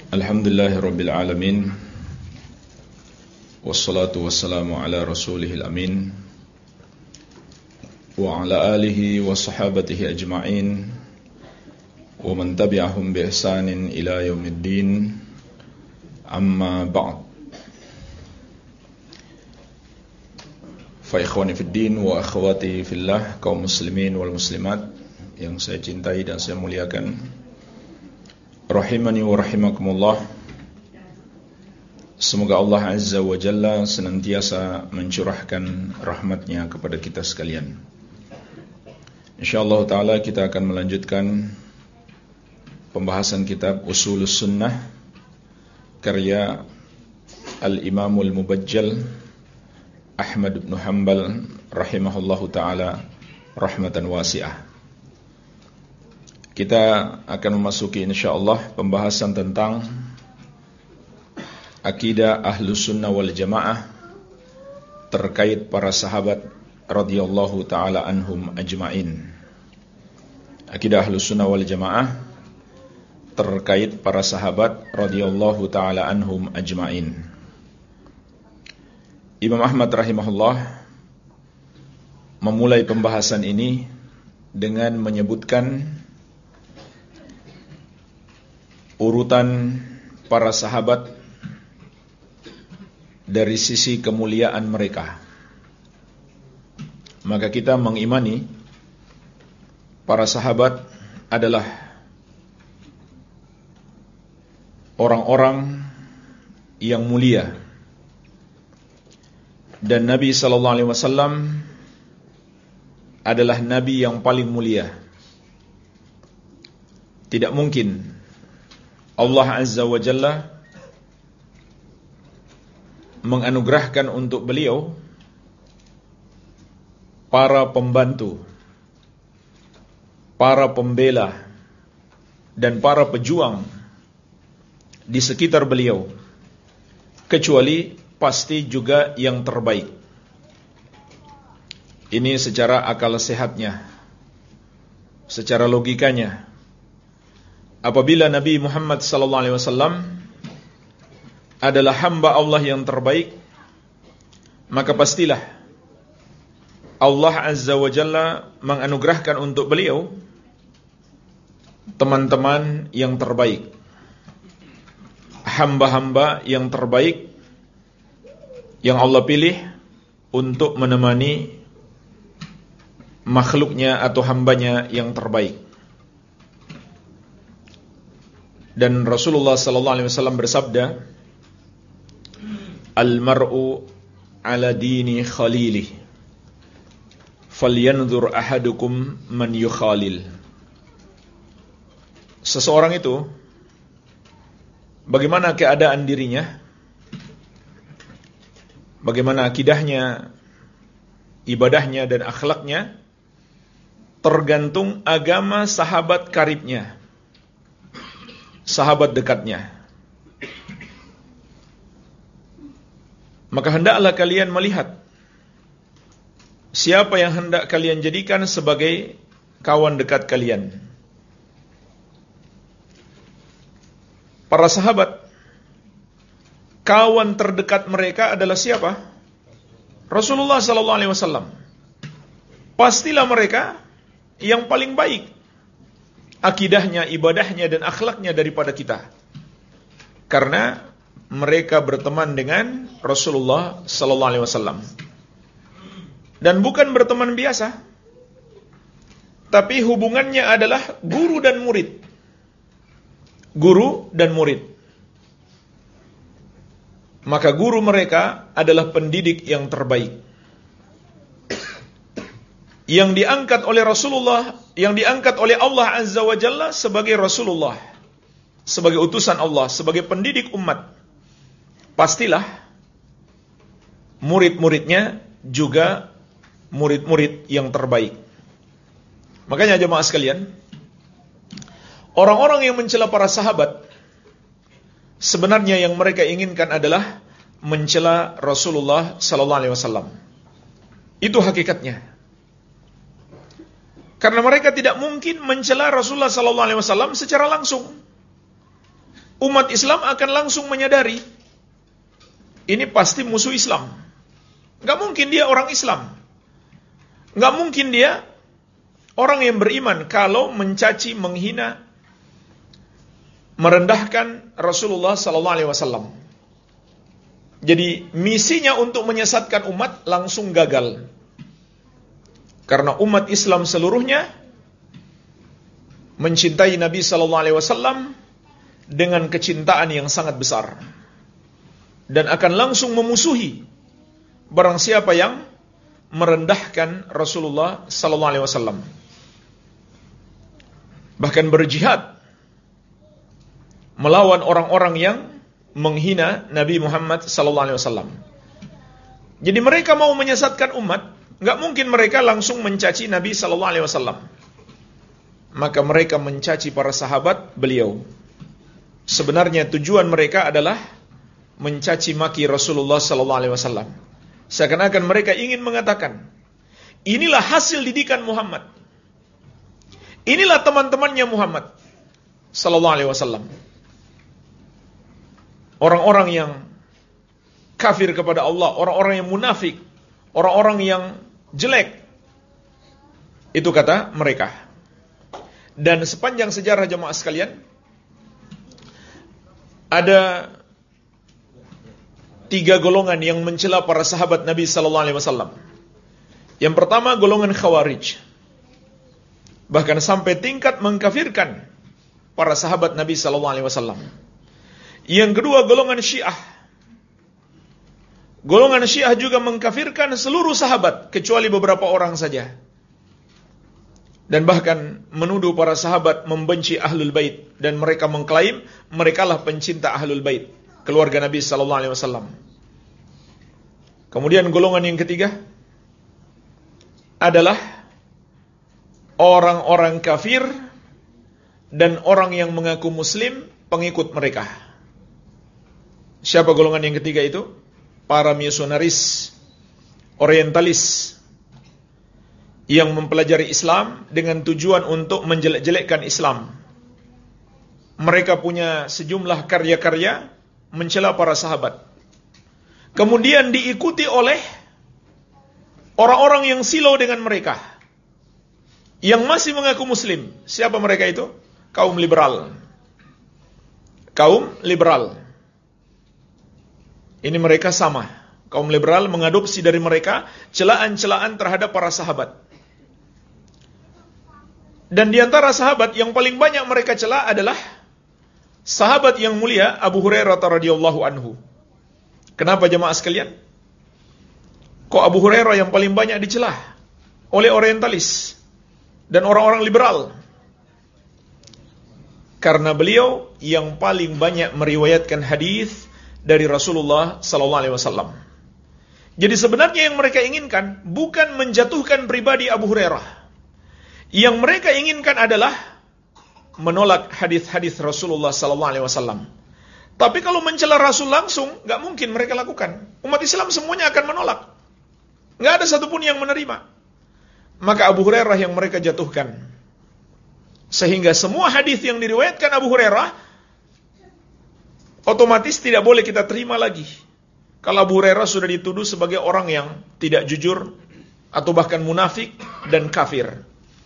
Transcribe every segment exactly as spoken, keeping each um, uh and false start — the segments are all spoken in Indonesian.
Alhamdulillahirabbil alamin. Wassalatu wassalamu ala rasulihil amin wa ala alihi wa sahabatihi ajma'in wa man tabi'ahum bi ihsanin ila yaumiddin. Amma ba'd. Fa ikhwani fid din wa akhwati fillah, kaum muslimin wal muslimat yang saya cintai dan saya muliakan, rahimani wa rahimakumullah. Semoga Allah Azza wa Jalla senantiasa mencurahkan rahmatnya kepada kita sekalian. InsyaAllah ta'ala kita akan melanjutkan pembahasan kitab Ushulus Sunnah karya Al-Imamul Mubajjal Ahmad bin Hanbal rahimahullahu ta'ala rahmatan wasi'ah. Kita akan memasuki insyaallah pembahasan tentang akidah Ahlus Sunnah wal Jamaah terkait para sahabat radhiyallahu taala anhum ajmain. Akidah Ahlus Sunnah wal Jamaah terkait para sahabat radhiyallahu taala anhum ajmain. Imam Ahmad rahimahullah memulai pembahasan ini dengan menyebutkan urutan para sahabat dari sisi kemuliaan mereka. Maka kita mengimani para sahabat adalah orang-orang yang mulia, dan Nabi sallallahu alaihi wasallam adalah nabi yang paling mulia. Tidak mungkin Allah Azza wa Jalla menganugerahkan untuk beliau para pembantu, para pembela, dan para pejuang di sekitar beliau, kecuali pasti juga yang terbaik. Ini secara akal sehatnya, secara logikanya. Apabila Nabi Muhammad sallallahu alaihi wasallam adalah hamba Allah yang terbaik, maka pastilah Allah Azza wa Jalla menganugerahkan untuk beliau teman-teman yang terbaik, hamba-hamba yang terbaik yang Allah pilih untuk menemani makhluknya atau hambanya yang terbaik. Dan Rasulullah sallallahu alaihi wasallam bersabda, "Al-mar'u ala dini khalilih, falyanzur ahadukum man yukhalil." Seseorang itu bagaimana keadaan dirinya, bagaimana akidahnya, ibadahnya dan akhlaknya, tergantung agama sahabat karibnya, sahabat dekatnya. Maka hendaklah kalian melihat siapa yang hendak kalian jadikan sebagai kawan dekat kalian. Para sahabat, kawan terdekat mereka adalah siapa? Rasulullah sallallahu alaihi wasallam. Pastilah mereka yang paling baik akidahnya, ibadahnya dan akhlaknya daripada kita, karena mereka berteman dengan Rasulullah sallallahu alaihi wasallam. Dan bukan berteman biasa, tapi hubungannya adalah guru dan murid. Guru dan murid. Maka guru mereka adalah pendidik yang terbaik, yang diangkat oleh Rasulullah, yang diangkat oleh Allah Azza wa Jalla sebagai Rasulullah, sebagai utusan Allah, sebagai pendidik umat. Pastilah murid-muridnya juga murid-murid yang terbaik. Makanya jemaah sekalian, orang-orang yang mencela para sahabat, sebenarnya yang mereka inginkan adalah mencela Rasulullah sallallahu alaihi wasallam. Itu hakikatnya. Karena mereka tidak mungkin mencela Rasulullah sallallahu alaihi wasallam secara langsung. umat Islam akan langsung menyadari ini pasti musuh Islam. Gak mungkin dia orang Islam. Gak mungkin dia orang yang beriman kalau mencaci, menghina, merendahkan Rasulullah sallallahu alaihi wasallam. Jadi misinya untuk menyesatkan umat langsung gagal. Karena umat Islam seluruhnya mencintai Nabi sallallahu alaihi wasallam dengan kecintaan yang sangat besar. Dan akan langsung memusuhi barang siapa yang merendahkan Rasulullah sallallahu alaihi wasallam. Bahkan berjihad melawan orang-orang yang menghina Nabi Muhammad sallallahu alaihi wasallam. Jadi mereka mau menyesatkan umat, enggak mungkin mereka langsung mencaci Nabi sallallahu alaihi wasallam. Maka mereka mencaci para sahabat beliau. Sebenarnya tujuan mereka adalah mencaci maki Rasulullah sallallahu alaihi wasallam. Seakan-akan mereka ingin mengatakan, inilah hasil didikan Muhammad. Inilah teman-temannya Muhammad sallallahu alaihi wasallam. Orang-orang yang kafir kepada Allah, orang-orang yang munafik, orang-orang yang jelek. Itu kata mereka. Dan sepanjang sejarah jemaah sekalian, ada tiga golongan yang mencela para sahabat Nabi sallallahu alaihi wasallam. Yang pertama golongan Khawarij. Bahkan sampai tingkat mengkafirkan para sahabat Nabi sallallahu alaihi wasallam. Yang kedua golongan Syiah. Golongan Syiah juga mengkafirkan seluruh sahabat kecuali beberapa orang saja. Dan bahkan menuduh para sahabat membenci Ahlul Bait dan mereka mengklaim merekalah pencinta Ahlul Bait, keluarga Nabi sallallahu alaihi wasallam. Kemudian golongan yang ketiga adalah orang-orang kafir dan orang yang mengaku muslim pengikut mereka. Siapa golongan yang ketiga itu? Para misionaris orientalis yang mempelajari Islam dengan tujuan untuk menjelek-jelekkan Islam. Mereka punya sejumlah karya-karya mencela para sahabat. Kemudian diikuti oleh orang-orang yang silau dengan mereka, yang masih mengaku muslim. Siapa mereka itu? Kaum liberal. Kaum liberal. Ini mereka sama. Kaum liberal mengadopsi dari mereka celaan-celaan terhadap para sahabat. Dan di antara sahabat yang paling banyak mereka cela adalah sahabat yang mulia Abu Hurairah radhiyallahu anhu. Kenapa jemaah sekalian? Kok Abu Hurairah yang paling banyak dicela oleh orientalis dan orang-orang liberal? Karena beliau yang paling banyak meriwayatkan hadis dari Rasulullah sallallahu alaihi wasallam. Jadi sebenarnya yang mereka inginkan bukan menjatuhkan pribadi Abu Hurairah. Yang mereka inginkan adalah menolak hadis-hadis Rasulullah sallallahu alaihi wasallam. Tapi kalau mencela Rasul langsung, nggak mungkin mereka lakukan. Umat Islam semuanya akan menolak. Nggak ada satupun yang menerima. Maka Abu Hurairah yang mereka jatuhkan. Sehingga semua hadis yang diriwayatkan Abu Hurairah otomatis tidak boleh kita terima lagi. Kalau Abu Hurairah sudah dituduh sebagai orang yang tidak jujur atau bahkan munafik dan kafir.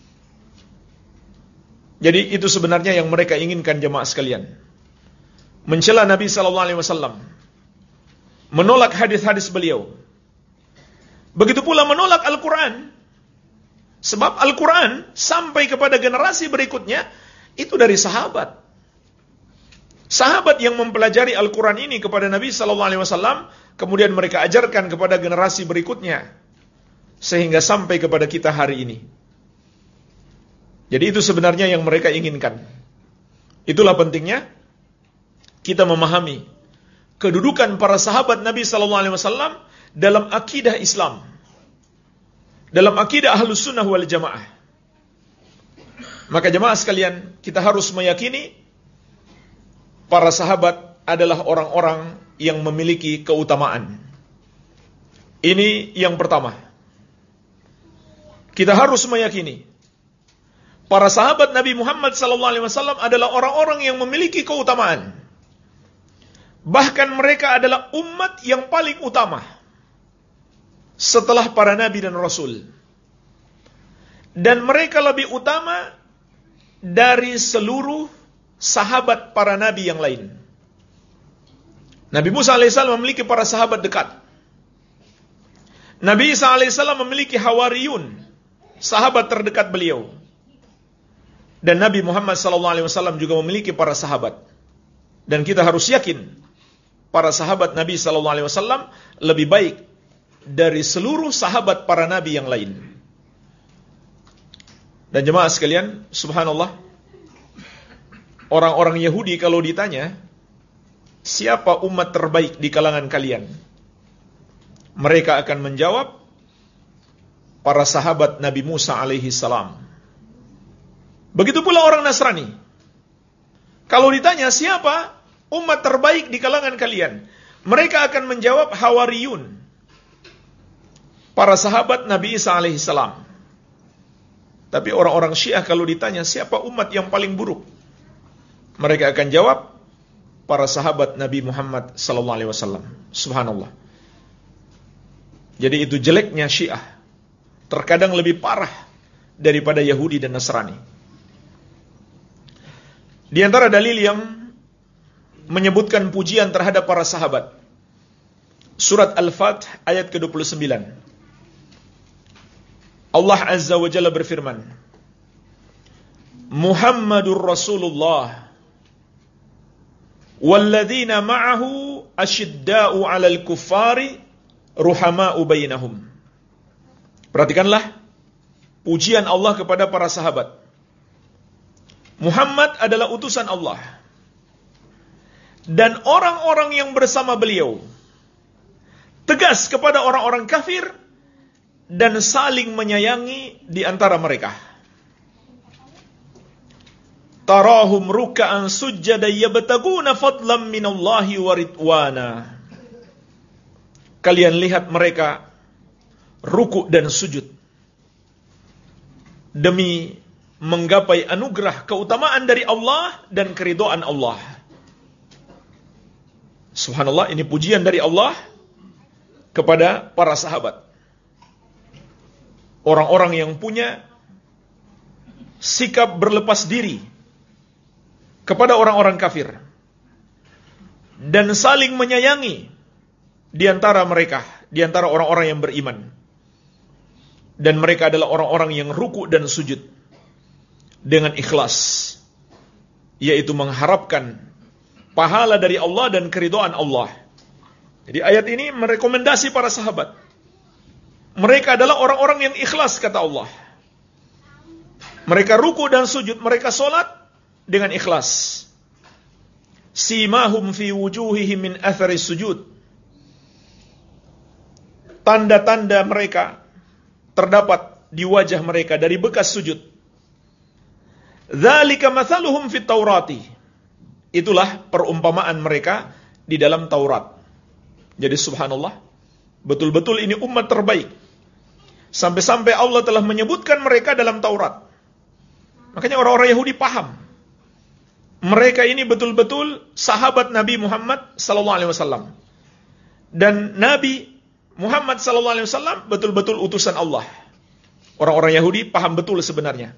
Jadi itu sebenarnya yang mereka inginkan jemaah sekalian. Mencela Nabi sallallahu alaihi wasallam. Menolak hadis-hadis beliau. Begitu pula menolak Al-Quran. Sebab Al-Quran sampai kepada generasi berikutnya itu dari sahabat. Sahabat yang mempelajari Al-Quran ini kepada Nabi sallallahu alaihi wasallam, kemudian mereka ajarkan kepada generasi berikutnya sehingga sampai kepada kita hari ini. Jadi itu sebenarnya yang mereka inginkan. Itulah pentingnya kita memahami kedudukan para sahabat Nabi sallallahu alaihi wasallam dalam akidah Islam. Dalam akidah Ahlus Sunnah wal Jamaah. Maka jemaah sekalian, kita harus meyakini para sahabat adalah orang-orang yang memiliki keutamaan. Ini yang pertama. Kita harus meyakini para sahabat Nabi Muhammad sallallahu alaihi wasallam adalah orang-orang yang memiliki keutamaan. Bahkan mereka adalah umat yang paling utama setelah para nabi dan rasul. Dan mereka lebih utama dari seluruh sahabat para nabi yang lain. Nabi Musa alaihissalam memiliki para sahabat dekat. Nabi Isa alaihissalam memiliki hawariyun, sahabat terdekat beliau. Dan Nabi Muhammad sallallahu alaihi wasallam juga memiliki para sahabat. Dan kita harus yakin para sahabat Nabi sallallahu alaihi wasallam lebih baik dari seluruh sahabat para nabi yang lain. Dan jemaah sekalian, subhanallah, orang-orang Yahudi kalau ditanya, siapa umat terbaik di kalangan kalian? Mereka akan menjawab, para sahabat Nabi Musa alaihi salam. Begitu pula orang Nasrani. Kalau ditanya siapa umat terbaik di kalangan kalian, mereka akan menjawab hawariyun, para sahabat Nabi Isa alaihi salam. Tapi orang-orang Syiah kalau ditanya siapa umat yang paling buruk, mereka akan jawab para sahabat Nabi Muhammad sallallahu alaihi wasallam. Subhanallah. Jadi itu jeleknya Syiah. Terkadang lebih parah daripada Yahudi dan Nasrani. Di antara dalil yang menyebutkan pujian terhadap para sahabat, surat Al-Fath ayat ke dua puluh sembilan. Allah Azza wa Jalla berfirman, Muhammadur Rasulullah walladzina ma'ahu asyidda'u 'alal kuffari ruhama'u bainahum. Perhatikanlah pujian Allah kepada para sahabat. Muhammad adalah utusan Allah. Dan orang-orang yang bersama beliau tegas kepada orang-orang kafir dan saling menyayangi di antara mereka. Tarahum ruk'an sujjada yabtaguna fadlan minallahi wa ridwana. Kalian lihat mereka ruku' dan sujud demi menggapai anugerah keutamaan dari Allah dan keridhaan Allah. Subhanallah, ini pujian dari Allah kepada para sahabat. Orang-orang yang punya sikap berlepas diri kepada orang-orang kafir dan saling menyayangi di antara mereka, di antara orang-orang yang beriman. Dan mereka adalah orang-orang yang ruku' dan sujud dengan ikhlas, yaitu mengharapkan pahala dari Allah dan keridhaan Allah. Jadi ayat ini merekomendasi para sahabat. Mereka adalah orang-orang yang ikhlas, kata Allah. Mereka ruku dan sujud, mereka solat dengan ikhlas. Simahum fi wujuhihim min athari sujud. Tanda-tanda mereka terdapat di wajah mereka dari bekas sujud. Dzalika mathaluhum fit Taurati. Itulah perumpamaan mereka di dalam Taurat. Jadi subhanallah, betul-betul ini umat terbaik. Sampai-sampai Allah telah menyebutkan mereka dalam Taurat. Makanya orang-orang Yahudi paham. Mereka ini betul-betul sahabat Nabi Muhammad sallallahu alaihi wasallam. Dan Nabi Muhammad sallallahu alaihi wasallam betul-betul utusan Allah. Orang-orang Yahudi paham betul sebenarnya.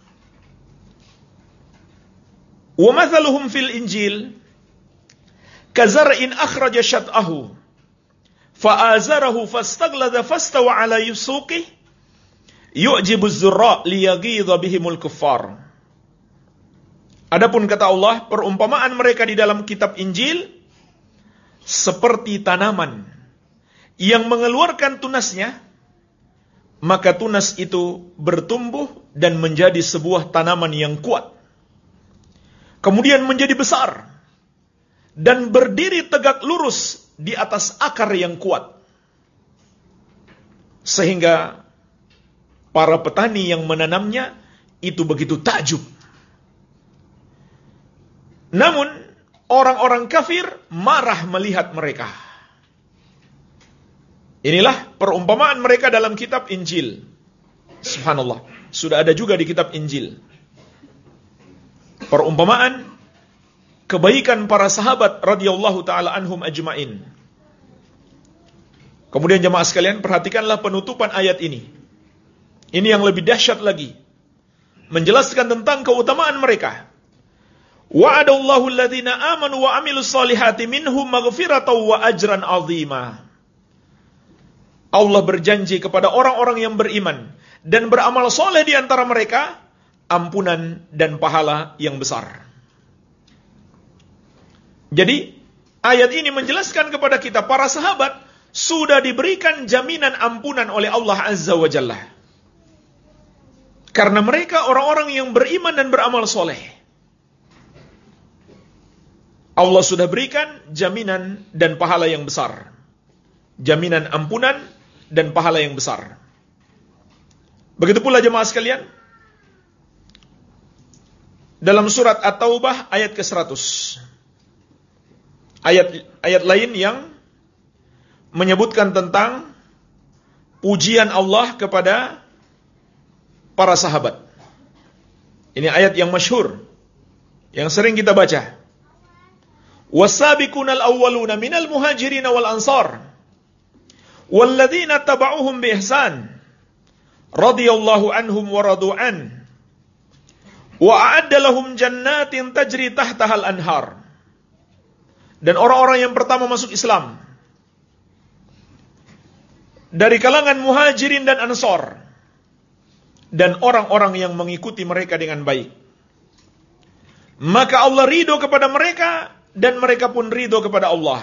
Wa mathaluhum fil Injil kazar'in akhraja syat'ahu fa'azarahu fastaghlada fastawa 'ala yusuqih yu'jibu az-zurra liyaghidha bihimul kuffar. Adapun kata Allah, perumpamaan mereka di dalam kitab Injil seperti tanaman yang mengeluarkan tunasnya, maka tunas itu bertumbuh dan menjadi sebuah tanaman yang kuat. Kemudian menjadi besar dan berdiri tegak lurus di atas akar yang kuat. Sehingga para petani yang menanamnya itu begitu takjub. Namun orang-orang kafir marah melihat mereka. Inilah perumpamaan mereka dalam kitab Injil. Subhanallah, sudah ada juga di kitab Injil. Perumpamaan kebaikan para sahabat radhiyallahu taala anhum ajmain. Kemudian jemaah sekalian, perhatikanlah penutupan ayat ini. Ini yang lebih dahsyat lagi, menjelaskan tentang keutamaan mereka. Wa'adallahu alladhina amanu wa amilus solihati minhum maghfiratan wa ajran azima. Allah berjanji kepada orang-orang yang beriman dan beramal soleh di antara mereka, ampunan dan pahala yang besar. Jadi, ayat ini menjelaskan kepada kita, para sahabat sudah diberikan jaminan ampunan oleh Allah Azza wa Jalla. Karena mereka orang-orang yang beriman dan beramal soleh. Allah sudah berikan jaminan dan pahala yang besar. Jaminan ampunan dan pahala yang besar. Begitu pula jemaah sekalian, dalam surat At-Taubah ayat ke seratus. Ayat ayat lain yang menyebutkan tentang pujian Allah kepada para sahabat. Ini ayat yang masyhur, yang sering kita baca. Was-sabiqunal awwaluna minal muhajirin wal ansar walladzina tabauhum bi ihsan radhiyallahu anhum wa radu an wa a'adda lahum jannatin tajri tahtahal anhar. Dan orang-orang yang pertama masuk Islam dari kalangan muhajirin dan ansar, dan orang-orang yang mengikuti mereka dengan baik, maka Allah ridho kepada mereka dan mereka pun ridho kepada Allah.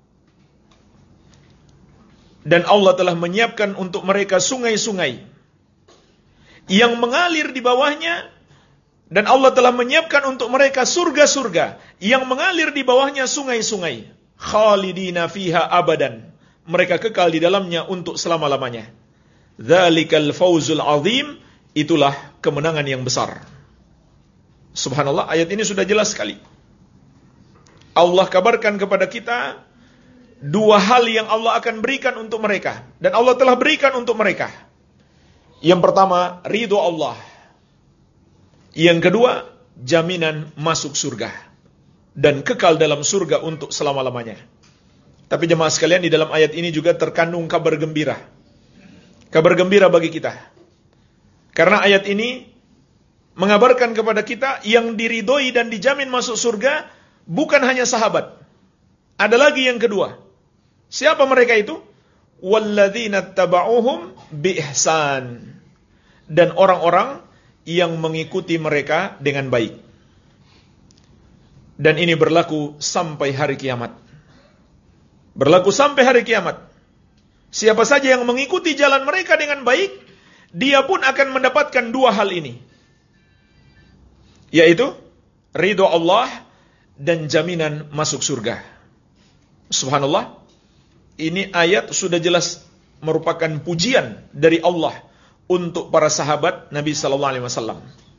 Dan Allah telah menyiapkan untuk mereka sungai-sungai yang mengalir di bawahnya, dan Allah telah menyiapkan untuk mereka surga-surga yang mengalir di bawahnya sungai-sungai. Khalidina fiha abadan. Mereka kekal di dalamnya untuk selama-lamanya. Dzalikal fawzul azim. Itulah kemenangan yang besar. Subhanallah, ayat ini sudah jelas sekali. Allah kabarkan kepada kita dua hal yang Allah akan berikan untuk mereka, dan Allah telah berikan untuk mereka. Yang pertama, ridho Allah. Yang kedua, jaminan masuk surga dan kekal dalam surga untuk selama-lamanya. Tapi jemaah sekalian, di dalam ayat ini juga terkandung kabar gembira. Kabar gembira bagi kita. Karena ayat ini mengabarkan kepada kita yang diridhoi dan dijamin masuk surga bukan hanya sahabat. Ada lagi yang kedua. Siapa mereka itu? Walladzina tabauhum bi ihsan. Dan orang-orang yang mengikuti mereka dengan baik. Dan ini berlaku sampai hari kiamat. Berlaku sampai hari kiamat. Siapa saja yang mengikuti jalan mereka dengan baik, dia pun akan mendapatkan dua hal ini. Yaitu ridho Allah dan jaminan masuk surga. Subhanallah, ini ayat sudah jelas merupakan pujian dari Allah untuk para sahabat Nabi sallallahu alaihi wasallam.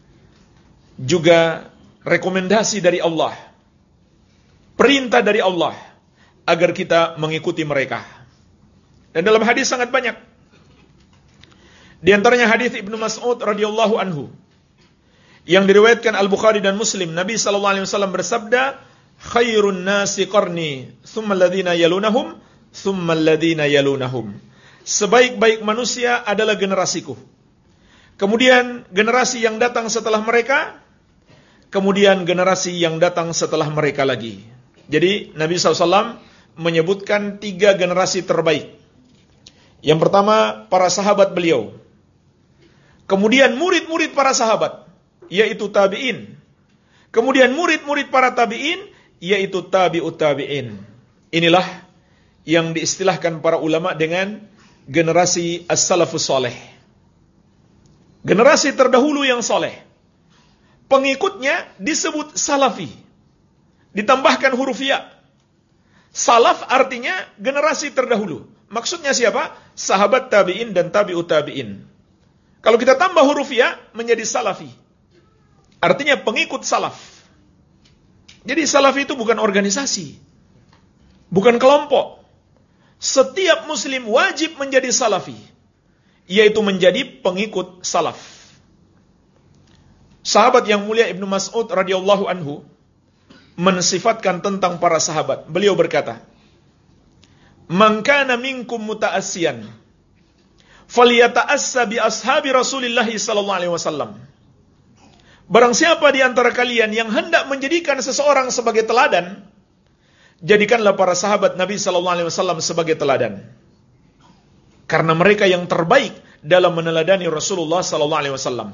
Juga rekomendasi dari Allah, perintah dari Allah agar kita mengikuti mereka. Dan dalam hadis sangat banyak. Di antaranya hadis Ibnu Mas'ud radhiyallahu anhu yang diriwayatkan Al-Bukhari dan Muslim. Nabi sallallahu alaihi wasallam bersabda, "Khairun nasi qarni, tsumma alladziina yalunahum, tsumma alladziina yalunahum." Sebaik-baik manusia adalah generasiku. Kemudian generasi yang datang setelah mereka, kemudian generasi yang datang setelah mereka lagi. Jadi Nabi sallallahu alaihi wasallam menyebutkan tiga generasi terbaik. Yang pertama, para sahabat beliau. Kemudian murid-murid para sahabat, yaitu tabi'in. Kemudian murid-murid para tabi'in, yaitu tabi'ut tabi'in. Inilah yang diistilahkan para ulama dengan generasi as-salafus saleh. Generasi terdahulu yang saleh. Pengikutnya disebut salafi. Ditambahkan huruf ya. Salaf artinya generasi terdahulu. Maksudnya siapa? Sahabat tabi'in dan tabi'ut tabi'in. Kalau kita tambah huruf ya, menjadi salafi. Artinya pengikut salaf. Jadi salaf itu bukan organisasi. Bukan kelompok. Setiap muslim wajib menjadi salafi. Yaitu menjadi pengikut salaf. Sahabat yang mulia Ibnu Mas'ud radhiyallahu anhu mensifatkan tentang para sahabat. Beliau berkata, "Man kana minkum muta'assiyan, falyata'assa bi ashabi Rasulillah sallallahu alaihi wasallam." Barang siapa di antara kalian yang hendak menjadikan seseorang sebagai teladan, jadikanlah para sahabat Nabi sallallahu alaihi wasallam sebagai teladan. Karena mereka yang terbaik dalam meneladani Rasulullah sallallahu alaihi wasallam.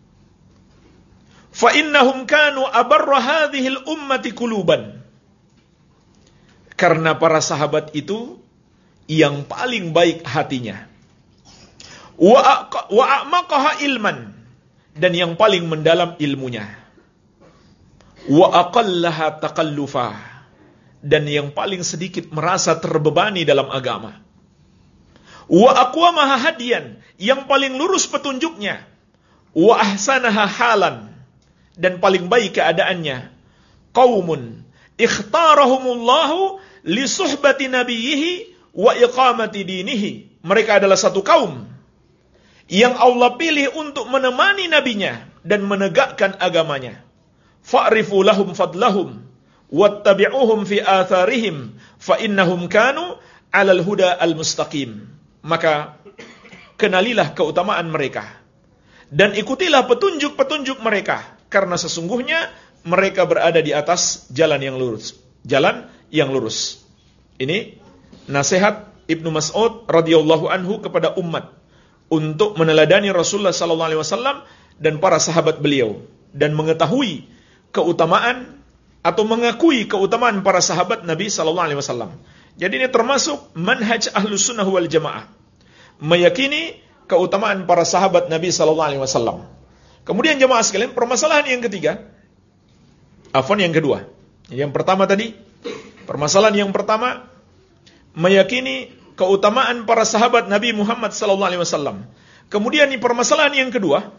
Fa innahum kanu abarra hadhihi al-ummati quluban. Karena para sahabat itu yang paling baik hatinya. Wa wa a'maqaha ilman, dan yang paling mendalam ilmunya. Wa aqallaha taqallufa, dan yang paling sedikit merasa terbebani dalam agama. Wa aqwamaha hadiyan, yang paling lurus petunjuknya. Wa ahsanaha halan, dan paling baik keadaannya. Qaumun ikhtarahumullahu li suhbati nabiyhi wa iqamati dinihi. Mereka adalah satu kaum yang Allah pilih untuk menemani nabinya dan menegakkan agamanya. Fa'rifu lahum fadlahum wattabi'uhum fi atharihim fa innahum kanu 'alal huda al-mustaqim. Maka kenalilah keutamaan mereka dan ikutilah petunjuk-petunjuk mereka, karena sesungguhnya mereka berada di atas jalan yang lurus. Jalan yang lurus. Ini nasihat Ibnu Mas'ud radhiyallahu anhu kepada umat untuk meneladani Rasulullah sallallahu alaihi wasallam dan para sahabat beliau, dan mengetahui keutamaan atau mengakui keutamaan para sahabat Nabi sallallahu alaihi wasallam. Jadi ini termasuk manhaj Ahlus Sunnah wal Jamaah, meyakini keutamaan para sahabat Nabi sallallahu alaihi wasallam. Kemudian jemaah sekalian, permasalahan yang ketiga, afwan yang kedua. Yang pertama tadi, permasalahan yang pertama meyakini keutamaan para sahabat Nabi Muhammad sallallahu alaihi wasallam. Kemudian di permasalahan yang kedua,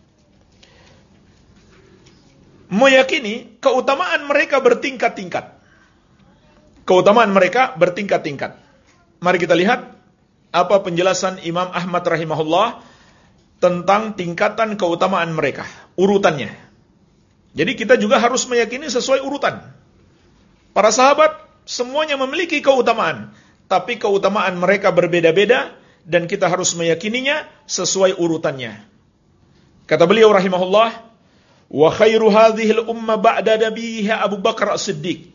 meyakini keutamaan mereka bertingkat-tingkat. Keutamaan mereka bertingkat-tingkat. Mari kita lihat apa penjelasan Imam Ahmad rahimahullah tentang tingkatan keutamaan mereka, urutannya. Jadi kita juga harus meyakini sesuai urutan. Para sahabat semuanya memiliki keutamaan, tapi keutamaan mereka berbeda-beda dan kita harus meyakininya sesuai urutannya. Kata beliau rahimahullah, "Wa khairu hadhil umma ba'da nabiyha Abu Bakar As-Siddiq."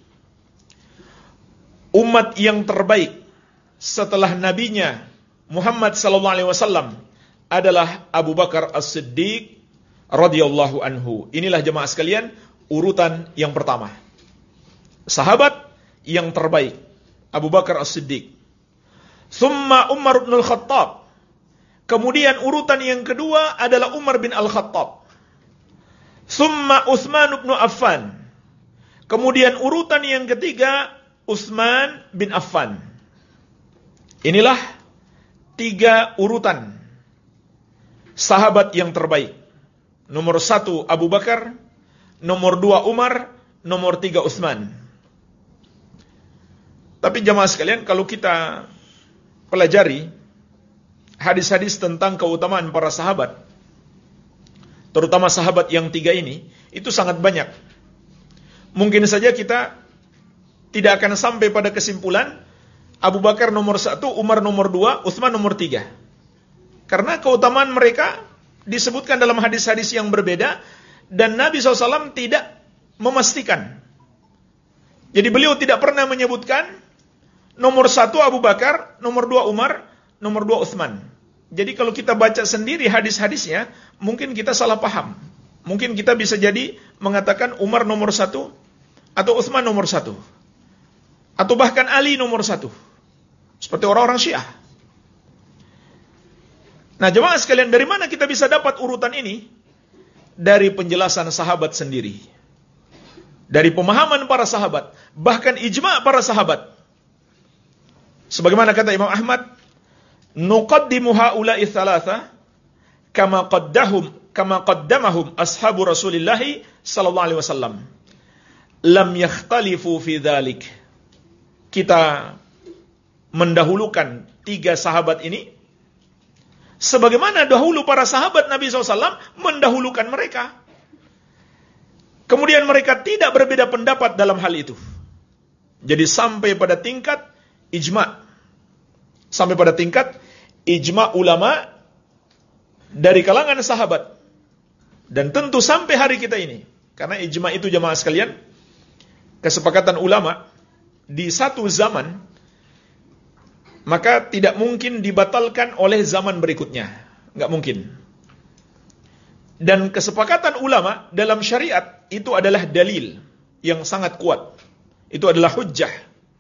Umat yang terbaik setelah nabinya Muhammad sallallahu alaihi wasallam adalah Abu Bakar As-Siddiq radhiyallahu anhu. Inilah jemaah sekalian urutan yang pertama. Sahabat yang terbaik, Abu Bakar As-Siddiq. Thumma Umar bin Al-Khattab. Kemudian urutan yang kedua adalah Umar bin Al-Khattab. Thumma Utsman bin Affan. Kemudian urutan yang ketiga Utsman bin Affan. Inilah tiga urutan sahabat yang terbaik. Nomor satu Abu Bakar, nomor dua Umar, nomor tiga Utsman. Tapi jamaah sekalian, kalau kita pelajari hadis-hadis tentang keutamaan para sahabat, terutama sahabat yang tiga ini, itu sangat banyak. Mungkin saja kita tidak akan sampai pada kesimpulan Abu Bakar nomor satu, Umar nomor dua, Utsman nomor tiga. Karena keutamaan mereka disebutkan dalam hadis-hadis yang berbeda, dan Nabi shallallahu alaihi wasallam tidak memastikan. Jadi beliau tidak pernah menyebutkan nomor satu Abu Bakar, nomor dua Umar, nomor dua Utsman. Jadi kalau kita baca sendiri hadis-hadisnya, mungkin kita salah paham. Mungkin kita bisa jadi mengatakan Umar nomor satu, atau Utsman nomor satu, atau bahkan Ali nomor satu, seperti orang-orang Syiah. Nah jemaah sekalian, dari mana kita bisa dapat urutan ini? Dari penjelasan sahabat sendiri, dari pemahaman para sahabat, bahkan ijma' para sahabat. Sebagaimana kata Imam Ahmad, nuqaddimu haula'i thalatha kama qaddahum kama qaddamahum ashabu Rasulillah sallallahu alaihi wasallam. Lam yakhtalifu fi dzalik. Kita mendahulukan tiga sahabat ini sebagaimana dahulu para sahabat Nabi shallallahu alaihi wasallam mendahulukan mereka. Kemudian mereka tidak berbeda pendapat dalam hal itu. Jadi sampai pada tingkat ijma. Sampai pada tingkat ijma ulama dari kalangan sahabat. Dan tentu sampai hari kita ini. Karena ijma itu jamaah sekalian, kesepakatan ulama di satu zaman, maka tidak mungkin dibatalkan oleh zaman berikutnya. Nggak mungkin. Dan kesepakatan ulama dalam syariat itu adalah dalil yang sangat kuat. Itu adalah hujjah.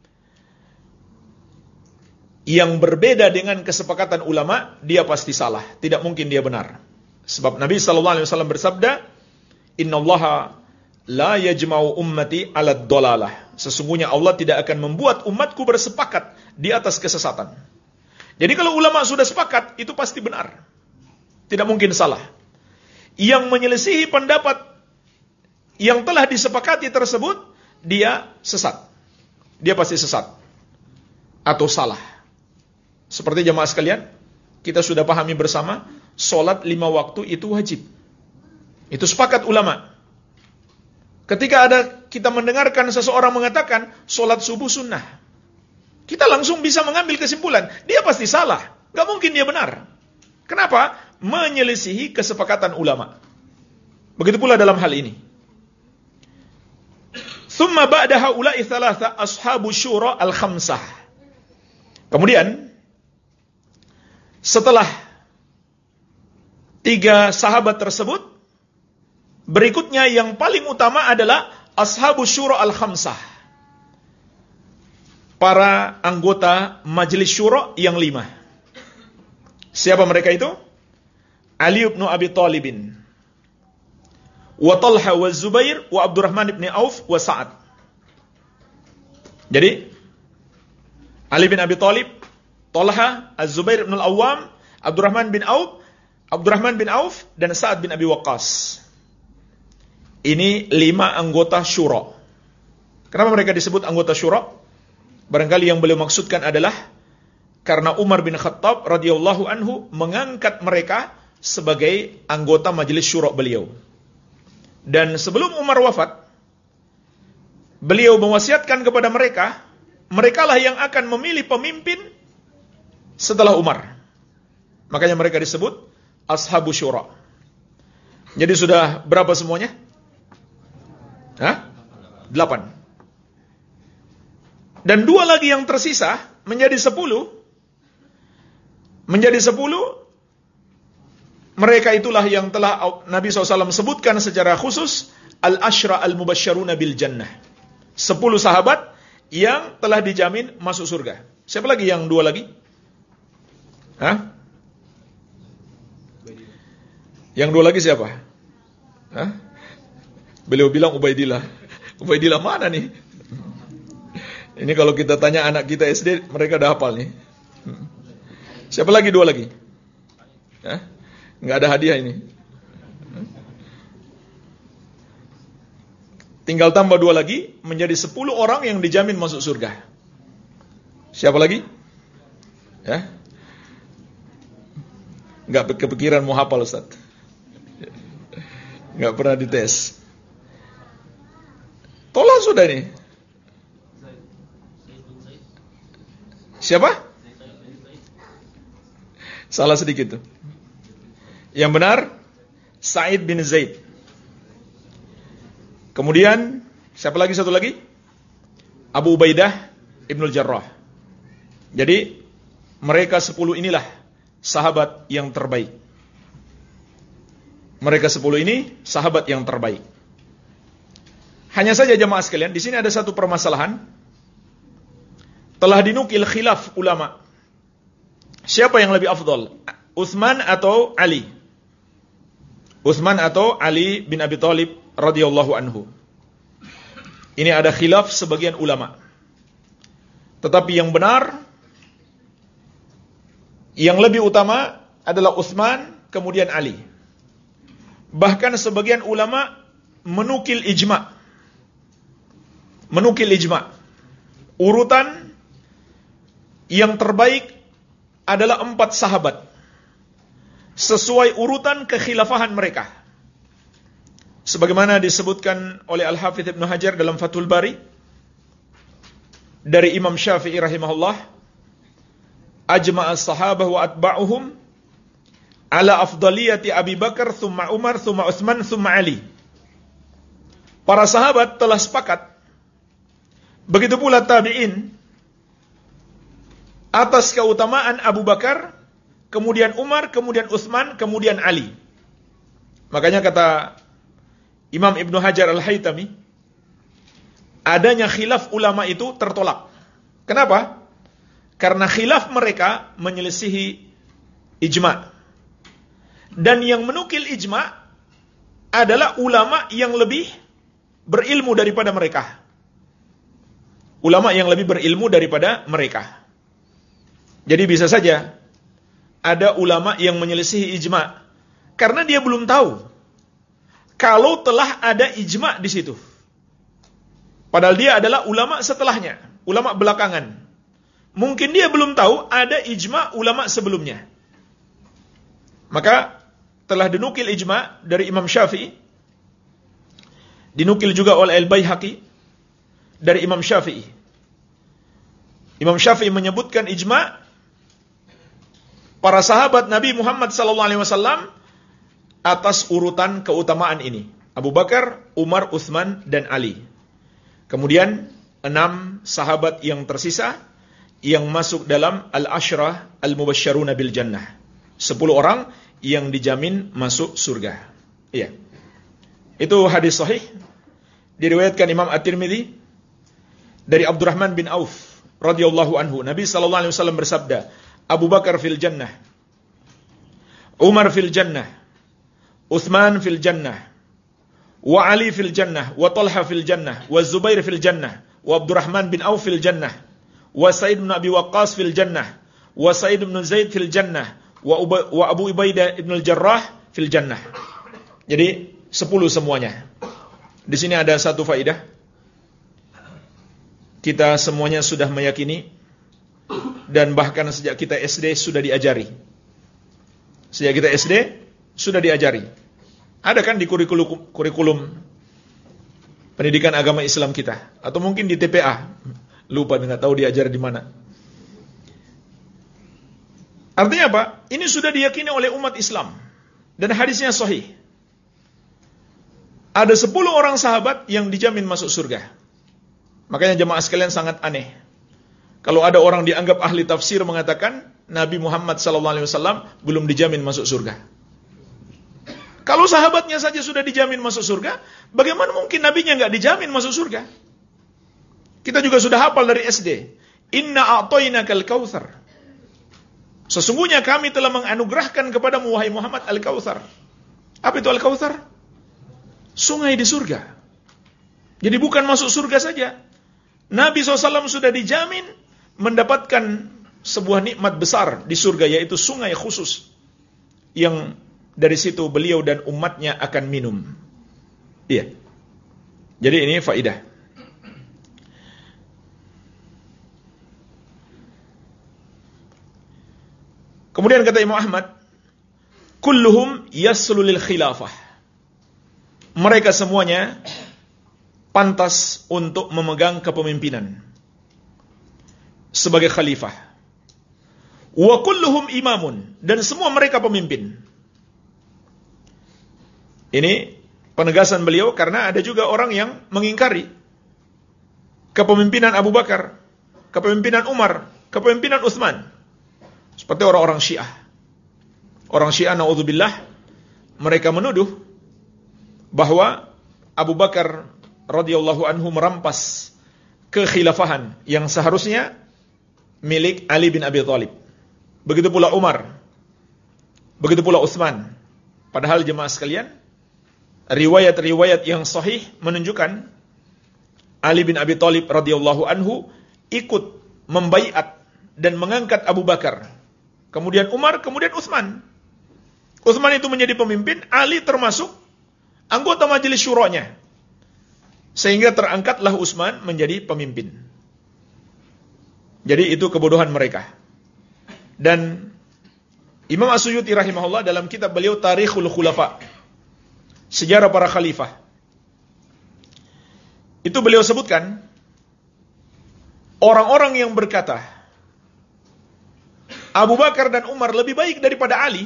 Yang berbeda dengan kesepakatan ulama, dia pasti salah. Tidak mungkin dia benar. Sebab Nabi sallallahu alaihi wasallam bersabda, "Innallaha la yajma'u ummati 'ala dhalalah." Sesungguhnya Allah tidak akan membuat umatku bersepakat di atas kesesatan. Jadi kalau ulama sudah sepakat, itu pasti benar. Tidak mungkin salah. Yang menyelisihi pendapat yang telah disepakati tersebut, dia sesat. Dia pasti sesat. Atau salah. Seperti jemaah sekalian, kita sudah pahami bersama, sholat lima waktu itu wajib. Itu sepakat ulama. Ketika ada kita mendengarkan seseorang mengatakan, sholat subuh sunnah, kita langsung bisa mengambil kesimpulan, dia pasti salah. Gak mungkin dia benar. Kenapa? Menyelisihi kesepakatan ulama. Begitu pula dalam hal ini. Thumma ba'da haula'i thalatha ashabu syura al-khamsah. Kemudian setelah tiga sahabat tersebut, berikutnya yang paling utama adalah ashabu syura al-khamsah. Para anggota majelis syura yang lima. Siapa mereka itu? Ali bin Abi Thalibin, wa Talha wa Zubair wa Abdurrahman bin Auf wa Sa'ad. Jadi Ali bin Abi Thalib, Talha, Az-Zubair bin Al-Awwam, Abdurrahman bin Auf, Abdurrahman bin Auf dan Sa'ad bin Abi Waqqas. Ini lima anggota syura. Kenapa mereka disebut anggota syura? Barangkali yang beliau maksudkan adalah karena Umar bin Khattab radhiyallahu anhu mengangkat mereka sebagai anggota majelis syura beliau. Dan sebelum Umar wafat, beliau mewasiatkan kepada mereka, merekalah yang akan memilih pemimpin setelah Umar. Makanya mereka disebut ashabu syura. Jadi sudah berapa semuanya? Hah? Delapan. Dan dua lagi yang tersisa menjadi sepuluh. Menjadi sepuluh. Mereka itulah yang telah Nabi shallallahu alaihi wasallam sebutkan secara khusus al-ashra al-mubasysyaruna bil jannah. Sepuluh sahabat yang telah dijamin masuk surga. Siapa lagi yang dua lagi? Hah? Yang dua lagi siapa? Hah? Beliau bilang Ubaidillah. Ubaidillah mana nih? Ini kalau kita tanya anak kita S D, mereka udah hafal nih. Siapa lagi dua lagi? Hah? Nggak ada hadiah ini. Tinggal tambah dua lagi, menjadi sepuluh orang yang dijamin masuk surga. Siapa lagi? Ya? Nggak kepikiran mau hafal Ustaz. Nggak pernah dites. Tolong sudah nih. Siapa? Salah sedikit tuh. Yang benar, Sa'id bin Zaid. Kemudian, siapa lagi satu lagi? Abu Ubaidah Ibnul Jarrah. Jadi, mereka sepuluh inilah sahabat yang terbaik. Mereka sepuluh ini sahabat yang terbaik. Hanya saja jemaah sekalian, di sini ada satu permasalahan. Telah dinukil khilaf ulama. Siapa yang lebih afdal? Utsman atau Ali? Utsman atau Ali bin Abi Thalib radhiyallahu anhu. Ini ada khilaf sebagian ulama. Tetapi yang benar, yang lebih utama adalah Utsman, kemudian Ali. Bahkan sebagian ulama menukil ijma. Menukil ijma. Urutan yang terbaik adalah empat sahabat. Sesuai urutan kekhilafahan mereka. Sebagaimana disebutkan oleh Al-Hafidz Ibnu Hajar dalam Fathul Bari dari Imam Syafi'i rahimahullah, ajma'a as-sahabah wa atba'uhum ala afdaliyati Abi Bakar, thumma Umar, thumma Utsman, thumma Ali. Para sahabat telah sepakat, begitu pula tabi'in, atas keutamaan Abu Bakar, kemudian Umar, kemudian Utsman, kemudian Ali. Makanya kata Imam Ibnu Hajar Al-Haytami, adanya khilaf ulama itu tertolak. Kenapa? Karena khilaf mereka menyelisihi ijma'. Dan yang menukil ijma' adalah ulama yang lebih berilmu daripada mereka. Ulama yang lebih berilmu daripada mereka. Jadi bisa saja ada ulama yang menyelisihi ijma' karena dia belum tahu kalau telah ada ijma' di situ. Padahal dia adalah ulama setelahnya, ulama belakangan. Mungkin dia belum tahu ada ijma' ulama sebelumnya. Maka telah dinukil ijma' dari Imam Syafi'i, dinukil juga oleh Al-Baihaqi dari Imam Syafi'i. Imam Syafi'i menyebutkan ijma' para sahabat Nabi Muhammad sallallahu alaihi wasallam atas urutan keutamaan ini. Abu Bakar, Umar, Utsman, dan Ali. Kemudian enam sahabat yang tersisa yang masuk dalam al-ashrah al-mubasysyaruna bil jannah. Sepuluh orang yang dijamin masuk surga. Iya. Itu hadis sahih diriwayatkan Imam At-Tirmidzi dari Abdurrahman bin Auf radhiyallahu anhu. Nabi sallallahu alaihi wasallam bersabda, Abu Bakar fil jannah, Umar fil jannah, Utsman fil jannah, wa Ali fil jannah, wa Talha fil jannah, wa Zubair fil jannah, wa Abdurrahman bin Auf fil jannah, wa Sa'id bin Abi Waqqas fil jannah, wa Sa'id bin Zaid fil jannah, wa, Uba, wa Abu Ubaidah ibn al-Jarrah fil jannah. Jadi sepuluh semuanya. Di sini ada satu faedah. Kita semuanya sudah meyakini dan bahkan sejak kita S D sudah diajari. Sejak kita S D sudah diajari. Ada kan di kurikulum, kurikulum pendidikan agama Islam kita, atau mungkin di T P A. Lupa, enggak tahu diajar di mana. Artinya apa? Ini sudah diyakini oleh umat Islam dan hadisnya sahih. Ada sepuluh orang sahabat yang dijamin masuk surga. Makanya jemaah sekalian sangat aneh kalau ada orang dianggap ahli tafsir mengatakan Nabi Muhammad sallallahu alaihi wasallam belum dijamin masuk surga. Kalau sahabatnya saja sudah dijamin masuk surga, bagaimana mungkin nabinya enggak dijamin masuk surga? Kita juga sudah hafal dari S D. Inna a'tainakal kautsar. Sesungguhnya kami telah menganugerahkan kepadamu wahai Muhammad al-Kautsar. Apa itu al-Kautsar? Sungai di surga. Jadi bukan masuk surga saja. Nabi shallallahu alaihi wasallam sudah dijamin mendapatkan sebuah nikmat besar di surga, yaitu sungai khusus yang dari situ beliau dan umatnya akan minum. Iya. Jadi ini faidah. Kemudian kata Imam Ahmad, kulluhum yaslu lil khilafah. Mereka semuanya pantas untuk memegang kepemimpinan sebagai khalifah. Wa kulluhum imamun, dan semua mereka pemimpin. Ini penegasan beliau karena ada juga orang yang mengingkari kepemimpinan Abu Bakar, kepemimpinan Umar, kepemimpinan Utsman. Seperti orang-orang Syiah. Orang Syiah, na'udzubillah, mereka menuduh bahwa Abu Bakar radhiyallahu anhu merampas kekhilafahan yang seharusnya milik Ali bin Abi Thalib. Begitu pula Umar. Begitu pula Utsman. Padahal jemaah sekalian, riwayat-riwayat yang sahih menunjukkan Ali bin Abi Thalib radhiyallahu anhu ikut membaiat dan mengangkat Abu Bakar. Kemudian Umar, kemudian Utsman. Utsman itu menjadi pemimpin, Ali termasuk anggota majelis syuranya. Sehingga terangkatlah Utsman menjadi pemimpin. Jadi itu kebodohan mereka. Dan Imam As-Suyuti rahimahullah dalam kitab beliau Tarikhul Khulafa, sejarah para khalifah. Itu beliau sebutkan orang-orang yang berkata Abu Bakar dan Umar lebih baik daripada Ali.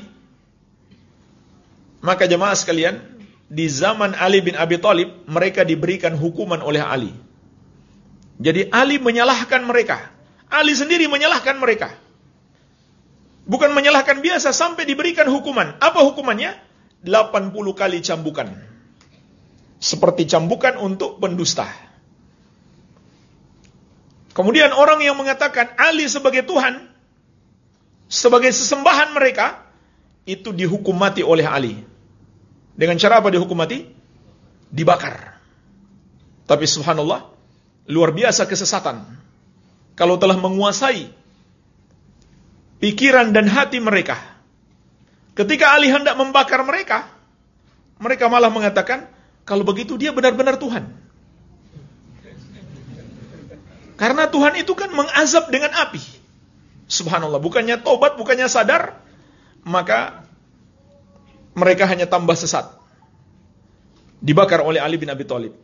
Maka jemaah sekalian, di zaman Ali bin Abi Thalib mereka diberikan hukuman oleh Ali. Jadi Ali menyalahkan mereka. Ali sendiri menyalahkan mereka. Bukan menyalahkan biasa, sampai diberikan hukuman. Apa hukumannya? delapan puluh kali cambukan. Seperti cambukan untuk pendusta. Kemudian orang yang mengatakan Ali sebagai Tuhan, sebagai sesembahan mereka, itu dihukum mati oleh Ali. Dengan cara apa dihukum mati? Dibakar. Tapi subhanallah, luar biasa kesesatan. Kalau telah menguasai pikiran dan hati mereka, ketika Ali hendak membakar mereka, mereka malah mengatakan, kalau begitu dia benar-benar Tuhan. Karena Tuhan itu kan mengazab dengan api. Subhanallah, bukannya tobat, bukannya sadar, maka mereka hanya tambah sesat. Dibakar oleh Ali bin Abi Thalib.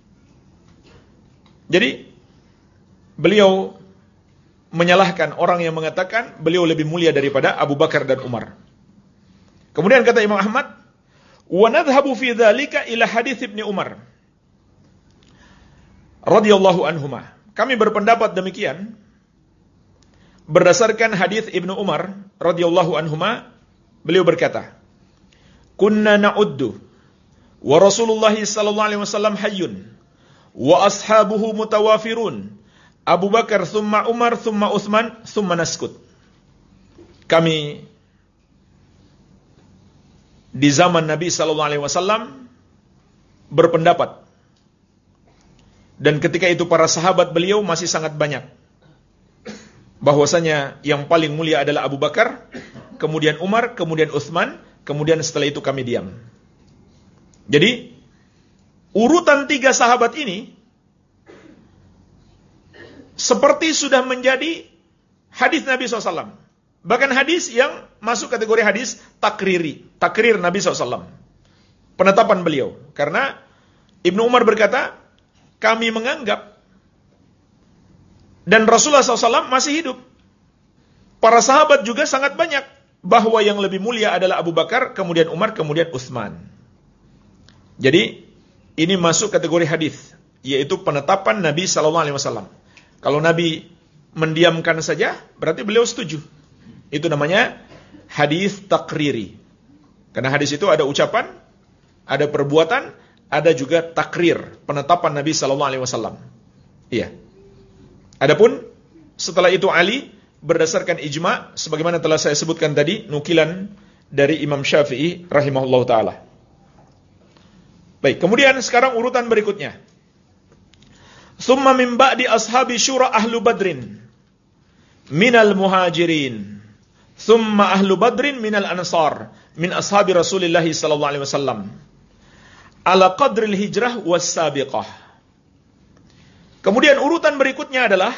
Jadi, beliau menyalahkan orang yang mengatakan beliau lebih mulia daripada Abu Bakar dan Umar. Kemudian kata Imam Ahmad, wa nadhhabu fi dzalika ila hadits Ibnu Umar radhiyallahu anhuma. Kami berpendapat demikian berdasarkan hadis Ibnu Umar radhiyallahu anhuma. Beliau berkata, kunna na'uddu wa Rasulullah sallallahu alaihi wasallam hayyun wa ashabuhu mutawafirun, Abu Bakar thumma Umar thumma Utsman thumma naskut. Kami di zaman Nabi sallallahu alaihi wasallam berpendapat, dan ketika itu para sahabat beliau masih sangat banyak, bahwasanya yang paling mulia adalah Abu Bakar, kemudian Umar, kemudian Utsman, kemudian setelah itu kami diam. Jadi urutan tiga sahabat ini seperti sudah menjadi hadis Nabi shallallahu alaihi wasallam. Bahkan hadis yang masuk kategori hadis takriri, takrir Nabi shallallahu alaihi wasallam, penetapan beliau. Karena Ibnu Umar berkata, kami menganggap, dan Rasulullah shallallahu alaihi wasallam masih hidup, para sahabat juga sangat banyak, bahwa yang lebih mulia adalah Abu Bakar, kemudian Umar, kemudian Utsman. Jadi ini masuk kategori hadis, yaitu penetapan Nabi shallallahu alaihi wasallam. Kalau Nabi mendiamkan saja, berarti beliau setuju. Itu namanya hadis takriri. Karena hadis itu ada ucapan, ada perbuatan, ada juga takrir, penetapan Nabi shallallahu alaihi wasallam. Iya. Adapun setelah itu Ali berdasarkan ijma, sebagaimana telah saya sebutkan tadi, nukilan dari Imam Syafi'i rahimahullah ta'ala. Baik, kemudian sekarang urutan berikutnya. Thumma min ba'di ashabi syura ahlu badrin minal muhajirin, thumma ahlu badrin minal ansar min ashabi Rasulillah sallallahu alaihi wasallam ala qadril hijrah was sabiqah. Kemudian urutan berikutnya adalah,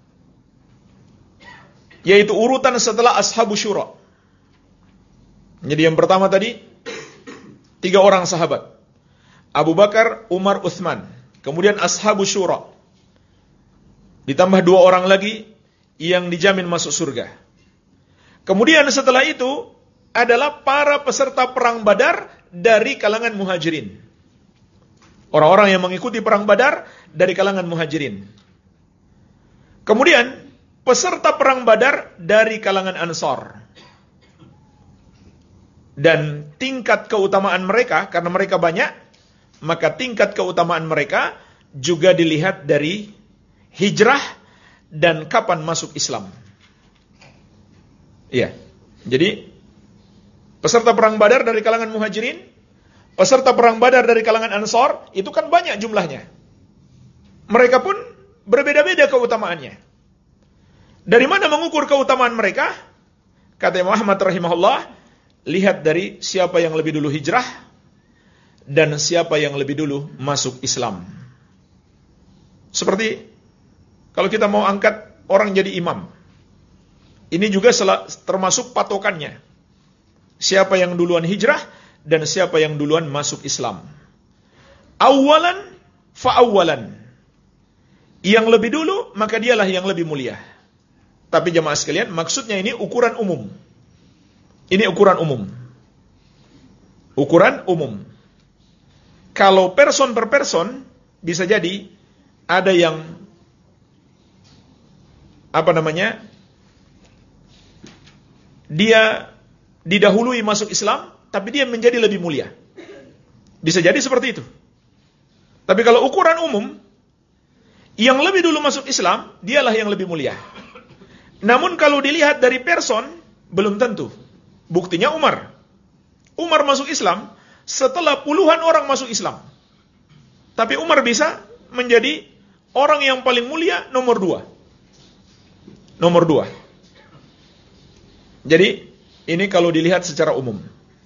yaitu urutan setelah ashabu syura. Jadi yang pertama tadi tiga orang sahabat, Abu Bakar, Umar, Utsman. Kemudian ashabu syura, ditambah dua orang lagi yang dijamin masuk surga. Kemudian setelah itu adalah para peserta perang Badar dari kalangan muhajirin. Orang-orang yang mengikuti perang Badar dari kalangan muhajirin. Kemudian peserta perang Badar dari kalangan Ansar. Dan tingkat keutamaan mereka, karena mereka banyak, maka tingkat keutamaan mereka juga dilihat dari hijrah dan kapan masuk Islam. Iya. Jadi peserta perang Badar dari kalangan muhajirin, peserta perang Badar dari kalangan Ansar, itu kan banyak jumlahnya. Mereka pun berbeda-beda keutamaannya. Dari mana mengukur keutamaan mereka? Kata Imam Ahmad rahimahullah, lihat dari siapa yang lebih dulu hijrah dan siapa yang lebih dulu masuk Islam. Seperti kalau kita mau angkat orang jadi imam, ini juga termasuk patokannya. Siapa yang duluan hijrah dan siapa yang duluan masuk Islam. Awalan fa'awalan. Yang lebih dulu, maka dialah yang lebih mulia. Tapi jamaah sekalian, maksudnya ini ukuran umum. Ini ukuran umum. Ukuran umum. Kalau person per person, bisa jadi ada yang apa namanya? Dia didahului masuk Islam, tapi dia menjadi lebih mulia. Bisa jadi seperti itu. Tapi kalau ukuran umum, yang lebih dulu masuk Islam, dialah yang lebih mulia. Namun kalau dilihat dari person, belum tentu. Buktinya Umar. Umar masuk Islam setelah puluhan orang masuk Islam. Tapi Umar bisa menjadi orang yang paling mulia nomor dua. Nomor dua. Jadi, ini kalau dilihat secara umum.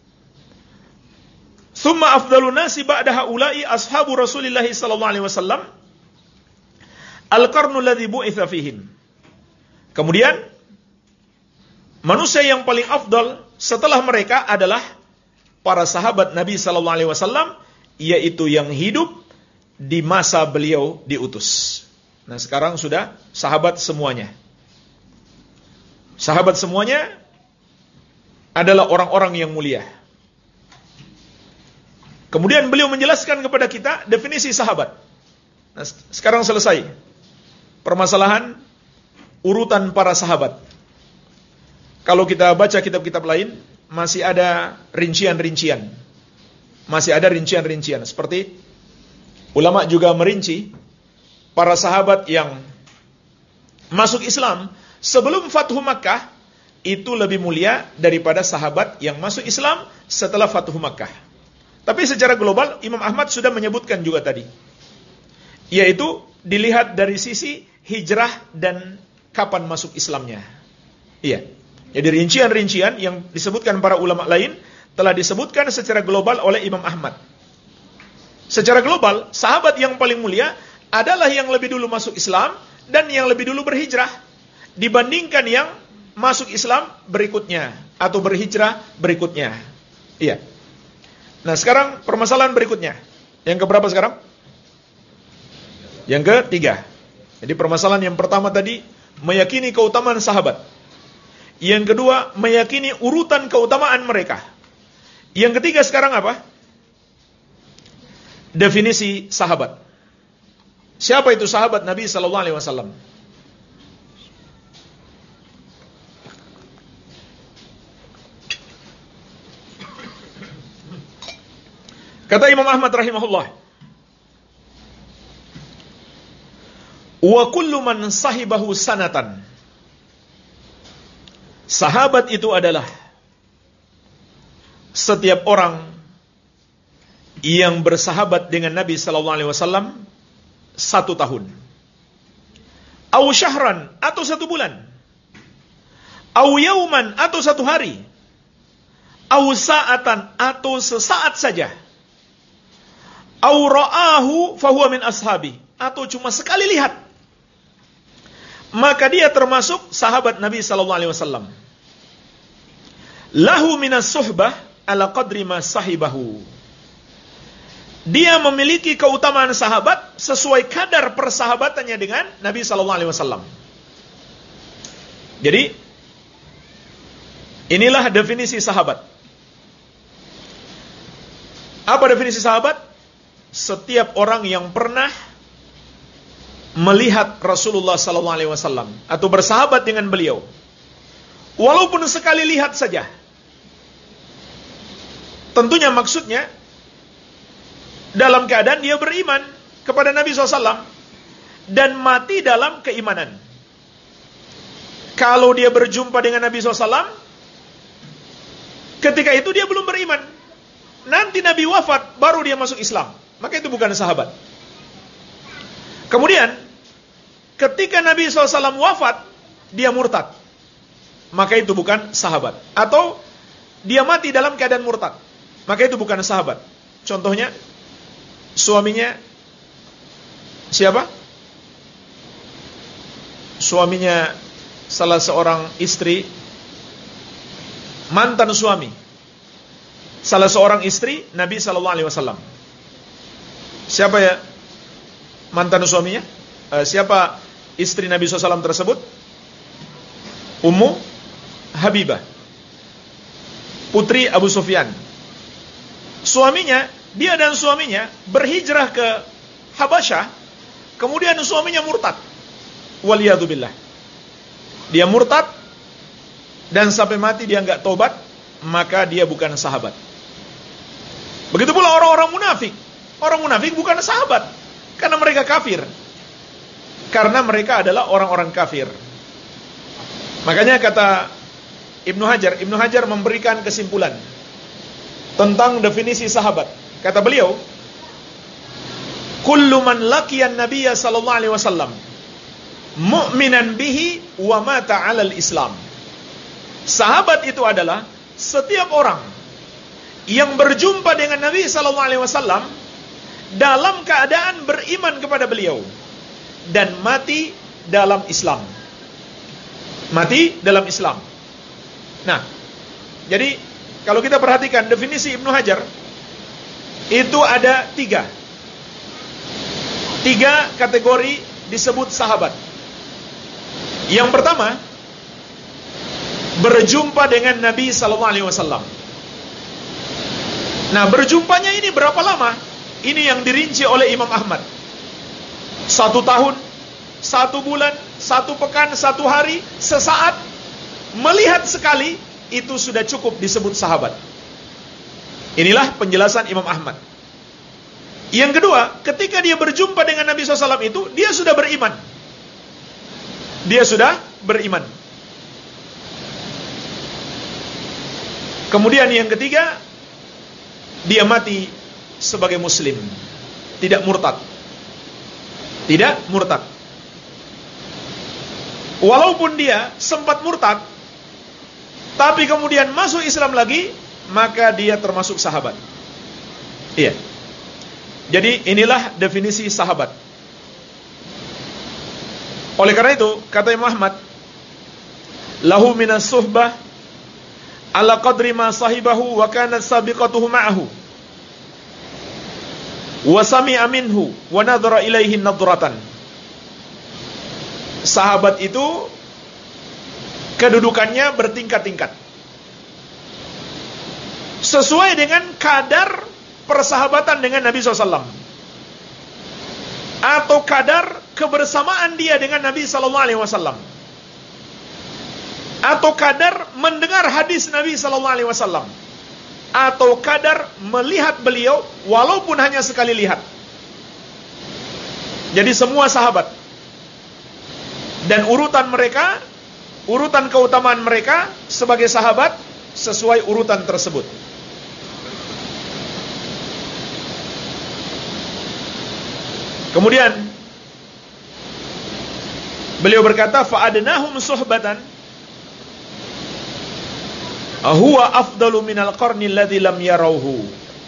Tsumma afdalun nasi ba'da haula'i ashabu Rasulillah sallallahu alaihi wasallam al-qarnu alladhi bu'itsa fihim. Kemudian manusia yang paling afdal setelah mereka adalah para sahabat Nabi sallallahu alaihi wasallam, yaitu yang hidup di masa beliau diutus. Nah, sekarang sudah sahabat semuanya. Sahabat semuanya adalah orang-orang yang mulia. Kemudian beliau menjelaskan kepada kita definisi sahabat. Nah, sekarang selesai permasalahan urutan para sahabat. Kalau kita baca kitab-kitab lain, masih ada rincian-rincian. Masih ada rincian-rincian. Seperti ulama juga merinci para sahabat yang masuk Islam sebelum Fathu Makkah itu lebih mulia daripada sahabat yang masuk Islam setelah Fathu Makkah. Tapi secara global Imam Ahmad sudah menyebutkan juga tadi, yaitu dilihat dari sisi hijrah dan kapan masuk Islamnya. Iya. Jadi rincian-rincian yang disebutkan para ulama lain telah disebutkan secara global oleh Imam Ahmad. Secara global, sahabat yang paling mulia adalah yang lebih dulu masuk Islam dan yang lebih dulu berhijrah dibandingkan yang masuk Islam berikutnya atau berhijrah berikutnya. Iya. Nah, sekarang permasalahan berikutnya. Yang keberapa sekarang? Yang ketiga. Jadi permasalahan yang pertama tadi meyakini keutamaan sahabat. Yang kedua, meyakini urutan keutamaan mereka. Yang ketiga sekarang apa? Definisi sahabat. Siapa itu sahabat Nabi sallallahu alaihi wasallam? Kata Imam Ahmad rahimahullah, wa kullu man sahibahu sanatan. Sahabat itu adalah setiap orang yang bersahabat dengan Nabi sallallahu alaihi wasallam satu tahun. Au syahran, atau satu bulan. Au yauman, atau satu hari. Au sa'atan, atau sesaat saja. Au ra'ahu fahuwa min ashabi, atau cuma sekali lihat, maka dia termasuk sahabat Nabi sallallahu alaihi wasallam. Lahu minas suhbah ala qadri ma sahibahu. Dia memiliki keutamaan sahabat sesuai kadar persahabatannya dengan Nabi sallallahu alaihi wasallam. Jadi inilah definisi sahabat. Apa definisi sahabat? Setiap orang yang pernah melihat Rasulullah sallallahu alaihi wasallam atau bersahabat dengan beliau, walaupun sekali lihat saja. Tentunya maksudnya dalam keadaan dia beriman kepada Nabi sallallahu alaihi wasallam dan mati dalam keimanan. Kalau dia berjumpa dengan Nabi sallallahu alaihi wasallam ketika itu dia belum beriman, nanti Nabi wafat baru dia masuk Islam, maka itu bukan sahabat. Kemudian ketika Nabi sallallahu alaihi wasallam wafat, dia murtad, maka itu bukan sahabat. Atau dia mati dalam keadaan murtad, maka itu bukan sahabat. Contohnya, suaminya siapa? Suaminya salah seorang istri, mantan suami, salah seorang istri Nabi sallallahu alaihi wasallam. Siapa ya mantan suaminya? Uh, siapa istri Nabi sallallahu alaihi wasallam tersebut? Ummu Habibah, putri Abu Sufyan. Suaminya, dia dan suaminya berhijrah ke Habasyah, kemudian suaminya murtad. Waliyadzubillah. Dia murtad dan sampai mati dia enggak tobat, maka dia bukan sahabat. Begitu pula orang-orang munafik. Orang munafik bukan sahabat karena mereka kafir. Karena mereka adalah orang-orang kafir. Makanya kata Ibnu Hajar, Ibnu Hajar memberikan kesimpulan tentang definisi sahabat. Kata beliau, kullu man laqiyan nabiyya sallallahu alaihi wasallam mu'minan bihi wa mata 'alal Islam. Sahabat itu adalah setiap orang yang berjumpa dengan Nabi sallallahu alaihi wasallam dalam keadaan beriman kepada beliau dan mati dalam Islam. Mati dalam Islam. Nah, jadi kalau kita perhatikan definisi Ibnu Hajar, itu ada tiga. Tiga kategori disebut sahabat. Yang pertama, berjumpa dengan Nabi sallallahu alaihi wasallam. Nah, berjumpanya ini berapa lama? Ini yang dirinci oleh Imam Ahmad. Satu tahun, satu bulan, satu pekan, satu hari, sesaat, melihat sekali, itu sudah cukup disebut sahabat. Inilah penjelasan Imam Ahmad. Yang kedua, ketika dia berjumpa dengan Nabi sallallahu alaihi wasallam itu, dia sudah beriman. Dia sudah beriman. Kemudian yang ketiga, dia mati sebagai muslim, tidak murtad. Tidak murtad. Walaupun dia sempat murtad, tapi kemudian masuk Islam lagi, maka dia termasuk sahabat. Iya. Jadi inilah definisi sahabat. Oleh karena itu, kata Imam Ahmad, lahu minas suhbah ala qadri ma sahibahu wa kanat sabiqatuhu ma'ahu wa sami'a minhu wa nadhara ilaihi nadratan. Sahabat itu kedudukannya bertingkat-tingkat sesuai dengan kadar persahabatan dengan Nabi sallallahu alaihi wasallam atau kadar kebersamaan dia dengan Nabi sallallahu alaihi wasallam atau kadar mendengar hadis Nabi sallallahu alaihi wasallam atau kadar melihat beliau walaupun hanya sekali lihat. Jadi semua sahabat. Dan urutan mereka, urutan keutamaan mereka sebagai sahabat sesuai urutan tersebut. Kemudian beliau berkata, fa'adnahum suhbatan huwa afdalu minal qarni alladhi lam yarauhu.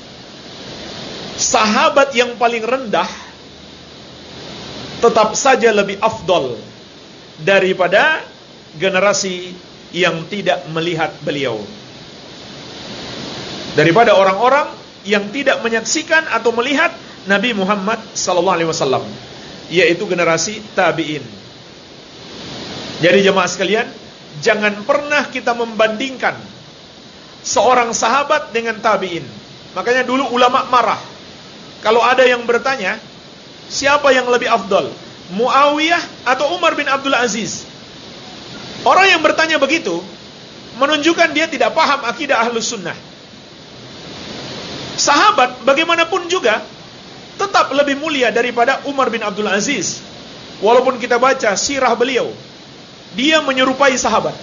Sahabat yang paling rendah tetap saja lebih afdal daripada generasi yang tidak melihat beliau, daripada orang-orang yang tidak menyaksikan atau melihat Nabi Muhammad sallallahu alaihi wasallam, yaitu generasi tabi'in. Jadi jemaah sekalian, jangan pernah kita membandingkan seorang sahabat dengan tabi'in. Makanya dulu ulama marah kalau ada yang bertanya, siapa yang lebih afdal, Muawiyah atau Umar bin Abdul Aziz? Orang yang bertanya begitu menunjukkan dia tidak paham akidah Ahlus Sunnah. Sahabat bagaimanapun juga tetap lebih mulia daripada Umar bin Abdul Aziz. Walaupun kita baca sirah beliau, dia menyerupai sahabat.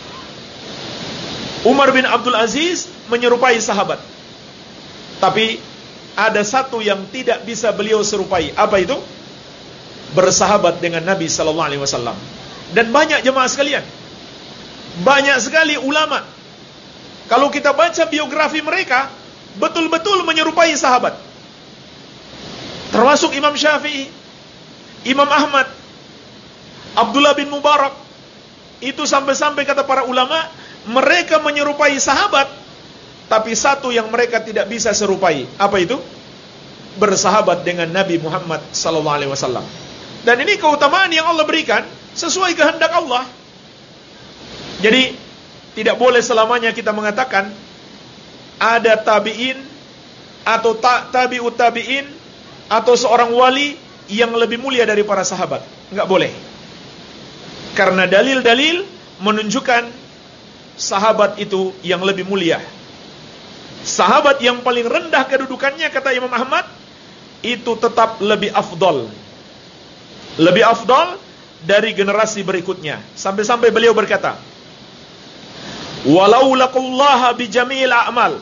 Umar bin Abdul Aziz menyerupai sahabat. Tapi ada satu yang tidak bisa beliau serupai. Apa itu? Bersahabat dengan Nabi sallallahu alaihi wasallam. Dan banyak jemaah sekalian, banyak sekali ulama, kalau kita baca biografi mereka, betul-betul menyerupai sahabat. Termasuk Imam Syafi'i, Imam Ahmad, Abdullah bin Mubarak. Itu sampai-sampai kata para ulama, mereka menyerupai sahabat tapi satu yang mereka tidak bisa serupai. Apa itu? Bersahabat dengan Nabi Muhammad sallallahu alaihi wasallam. Dan ini keutamaan yang Allah berikan sesuai kehendak Allah. Jadi tidak boleh selamanya kita mengatakan ada tabi'in atau ta tabi'ut tabi'in atau seorang wali yang lebih mulia dari para sahabat. Enggak boleh. Karena dalil-dalil menunjukkan sahabat itu yang lebih mulia. Sahabat yang paling rendah kedudukannya, kata Imam Ahmad, itu tetap lebih afdal. Lebih afdal dari generasi berikutnya. Sampai-sampai beliau berkata, walau laqullaha bijamil a'mal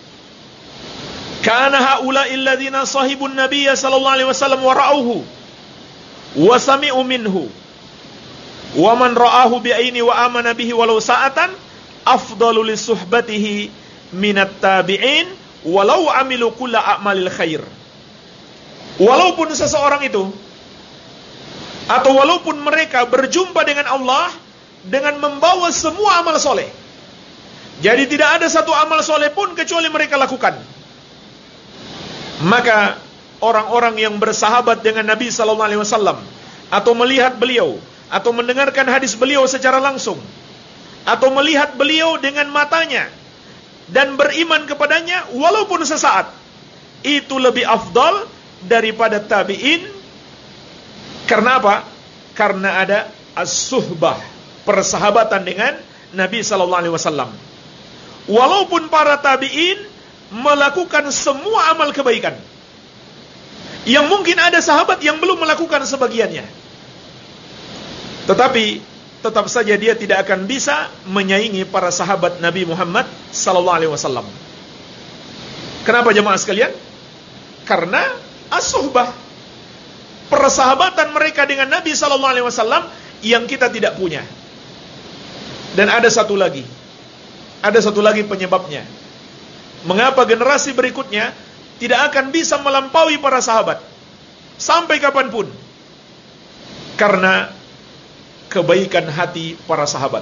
kana haula'i alladhina sahibun nabiyya sallallahu alaihi wasallam wa ra'uhu wa sami'u minhu wa man ra'ahu bi'aini wa amana bihi walau sa'atan afdalu li suhbatihi minat tabi'in walau amilu kulla a'malil khair. Walaupun seseorang itu atau walaupun mereka berjumpa dengan Allah dengan membawa semua amal soleh, jadi tidak ada satu amal soleh pun kecuali mereka lakukan, maka orang-orang yang bersahabat dengan Nabi sallallahu alaihi wasallam atau melihat beliau atau mendengarkan hadis beliau secara langsung atau melihat beliau dengan matanya dan beriman kepadanya walaupun sesaat, itu lebih afdal daripada tabi'in. Karena apa? Karena ada as-suhbah, persahabatan dengan Nabi sallallahu alaihi wasallam. Walaupun para tabi'in melakukan semua amal kebaikan, yang mungkin ada sahabat yang belum melakukan sebagiannya, tetapi tetap saja dia tidak akan bisa menyaingi para sahabat Nabi Muhammad sallallahu alaihi wasallam. Kenapa jemaah sekalian? Karena as-suhbah, persahabatan mereka dengan Nabi sallallahu alaihi wasallam yang kita tidak punya. Dan ada satu lagi. Ada satu lagi penyebabnya. Mengapa generasi berikutnya tidak akan bisa melampaui para sahabat sampai kapanpun? Karena kebaikan hati para sahabat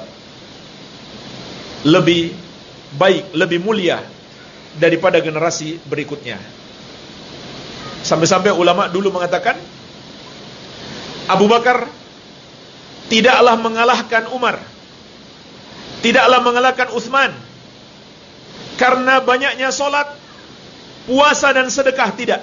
lebih baik, lebih mulia daripada generasi berikutnya. Sampai-sampai ulama dulu mengatakan Abu Bakar tidaklah mengalahkan Umar, tidaklah mengalahkan Utsman karena banyaknya solat, puasa dan sedekah, tidak.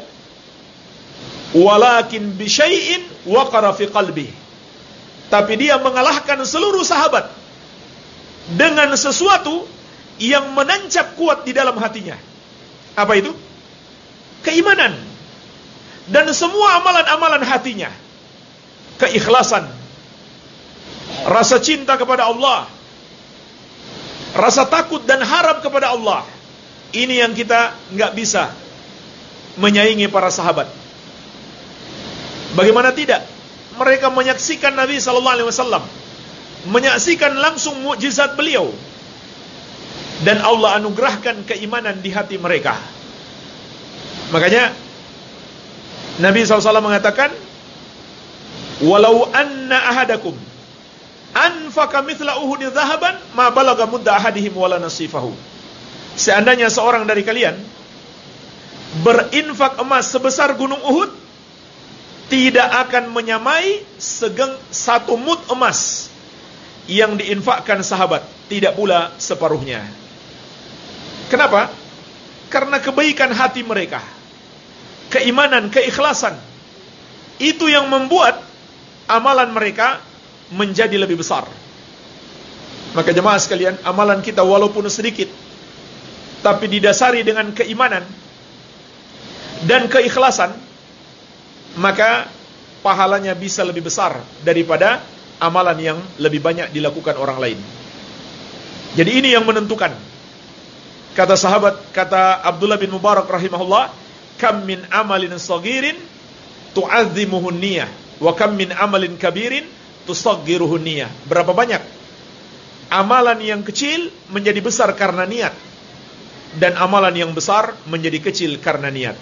Walakin bisyai'in waqara fi qalbi. Tapi dia mengalahkan seluruh sahabat dengan sesuatu yang menancap kuat di dalam hatinya. Apa itu? Keimanan dan semua amalan-amalan hatinya. Keikhlasan, rasa cinta kepada Allah, rasa takut dan harap kepada Allah. Ini yang kita nggak bisa menyaingi para sahabat. Bagaimana tidak? Mereka menyaksikan Nabi sallallahu alaihi wasallam, menyaksikan langsung mukjizat beliau, dan Allah anugerahkan keimanan di hati mereka. Makanya Nabi sallallahu alaihi wasallam mengatakan, walau anna ahadakum anfaqa mithla uhudin dhahaban ma balagha mudda ahadihim wala nasifahu. Seandainya seorang dari kalian berinfak emas sebesar gunung Uhud, tidak akan menyamai segeng satu mud emas yang diinfakkan sahabat, tidak pula separuhnya. Kenapa? Karena kebaikan hati mereka, keimanan, keikhlasan, itu yang membuat amalan mereka menjadi lebih besar. Maka jemaah sekalian, amalan kita walaupun sedikit, tapi didasari dengan keimanan dan keikhlasan, maka pahalanya bisa lebih besar daripada amalan yang lebih banyak dilakukan orang lain. Jadi ini yang menentukan. Kata sahabat, kata Abdullah bin Mubarak rahimahullah, kam min amalin saghirin tu'azzimuhun niyah wa kam min amalin kabirin tusaggiruhun niyah. Berapa banyak amalan yang kecil menjadi besar karena niat, dan amalan yang besar menjadi kecil karena niat.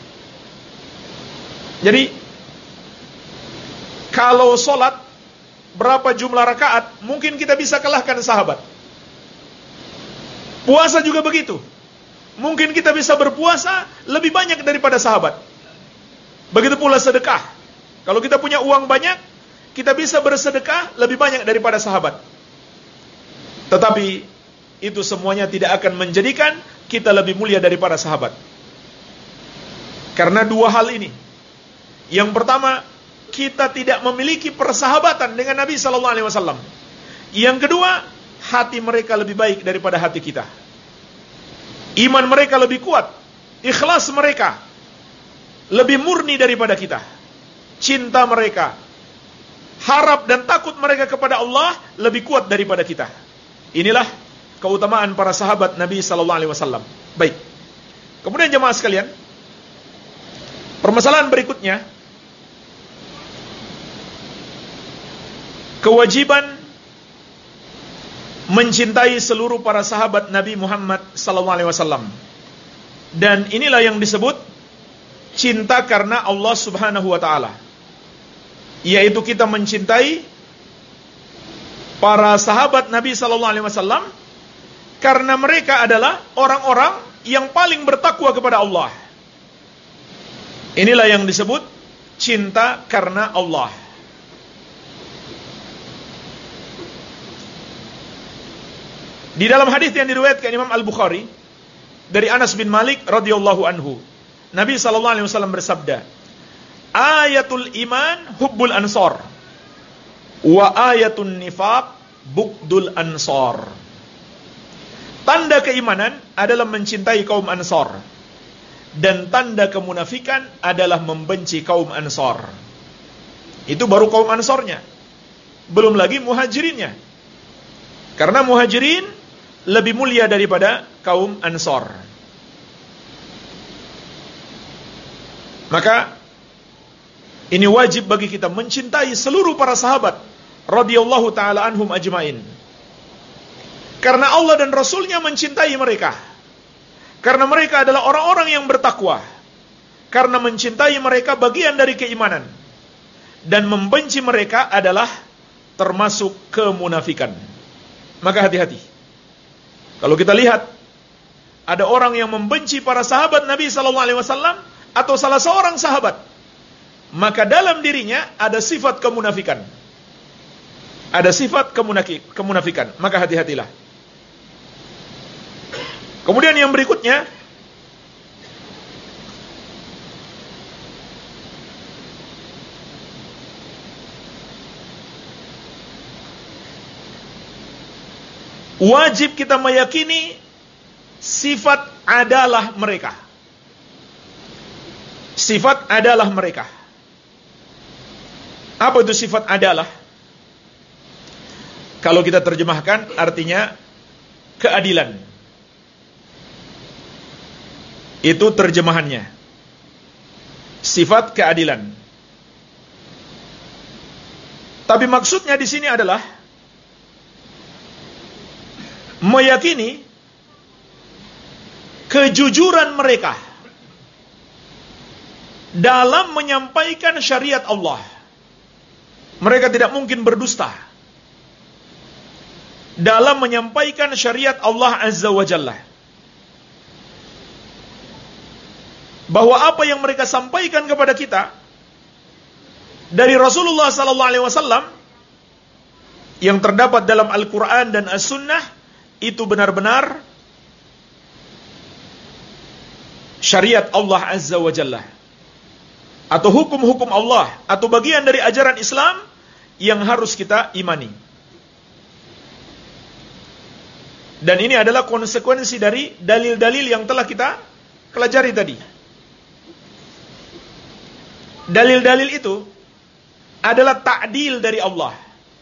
Jadi kalau solat berapa jumlah rakaat, mungkin kita bisa kalahkan sahabat. Puasa juga begitu. Mungkin kita bisa berpuasa lebih banyak daripada sahabat. Begitu pula sedekah. Kalau kita punya uang banyak, kita bisa bersedekah lebih banyak daripada sahabat. Tetapi itu semuanya tidak akan menjadikan kita lebih mulia daripada sahabat. Karena dua hal ini. Yang pertama, kita tidak memiliki persahabatan dengan Nabi sallallahu alaihi wasallam. Yang kedua, hati mereka lebih baik daripada hati kita. Iman mereka lebih kuat, ikhlas mereka lebih murni daripada kita. Cinta mereka, harap dan takut mereka kepada Allah lebih kuat daripada kita. Inilah keutamaan para sahabat Nabi sallallahu alaihi wasallam. Baik. Kemudian jemaah sekalian, permasalahan berikutnya, kewajiban mencintai seluruh para sahabat Nabi Muhammad sallallahu alaihi wasallam. Dan inilah yang disebut cinta karena Allah Subhanahu wa taala. Yaitu kita mencintai para sahabat Nabi sallallahu alaihi wasallam karena mereka adalah orang-orang yang paling bertakwa kepada Allah. Inilah yang disebut cinta karena Allah. Di dalam hadis yang diriwayatkan Imam Al-Bukhari dari Anas bin Malik radhiyallahu anhu, Nabi sallallahu alaihi wasallam bersabda, "Ayatul iman hubbul ansor, wa ayatun nifaq bughdul ansor." Tanda keimanan adalah mencintai kaum Ansor, dan tanda kemunafikan adalah membenci kaum Ansor. Itu baru kaum Ansornya, belum lagi muhajirinnya. Karena muhajirin lebih mulia daripada kaum Ansor. Maka ini wajib bagi kita mencintai seluruh para sahabat radhiyallahu taala anhum ajmain. Karena Allah dan Rasulnya mencintai mereka. Karena mereka adalah orang-orang yang bertakwa. Karena mencintai mereka bagian dari keimanan. Dan membenci mereka adalah termasuk kemunafikan. Maka hati-hati. Kalau kita lihat, ada orang yang membenci para sahabat Nabi sallallahu alaihi wasallam atau salah seorang sahabat, maka dalam dirinya ada sifat kemunafikan. Ada sifat kemunafikan. Maka hati-hatilah. Kemudian yang berikutnya, wajib kita meyakini sifat adalah mereka. Sifat adalah mereka. Apa itu sifat adalah? Kalau kita terjemahkan artinya keadilan. Itu terjemahannya. Sifat keadilan. Tapi maksudnya di sini adalah meyakini kejujuran mereka dalam menyampaikan syariat Allah. Mereka tidak mungkin berdusta dalam menyampaikan syariat Allah Azza wa Jalla. Bahwa apa yang mereka sampaikan kepada kita dari Rasulullah sallallahu alaihi wasallam yang terdapat dalam Al-Quran dan As-Sunnah itu benar-benar syariat Allah Azza wa Jalla, atau hukum-hukum Allah, atau bagian dari ajaran Islam yang harus kita imani. Dan ini adalah konsekuensi dari dalil-dalil yang telah kita pelajari tadi. Dalil-dalil itu adalah ta'dil dari Allah.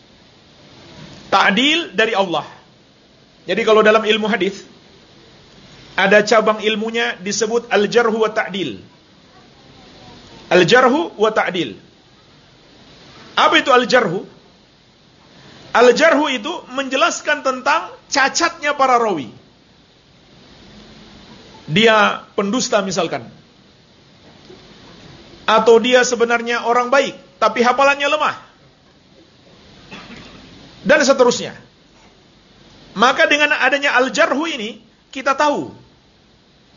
Ta'dil dari Allah. Jadi kalau dalam ilmu hadis ada cabang ilmunya disebut al-jarhu wa ta'dil. Al-jarhu wa ta'dil. Apa itu al-jarhu? Al-jarhu itu menjelaskan tentang cacatnya para rawi. Dia pendusta misalkan. Atau dia sebenarnya orang baik, tapi hafalannya lemah. Dan seterusnya. Maka dengan adanya al-jarhu ini, kita tahu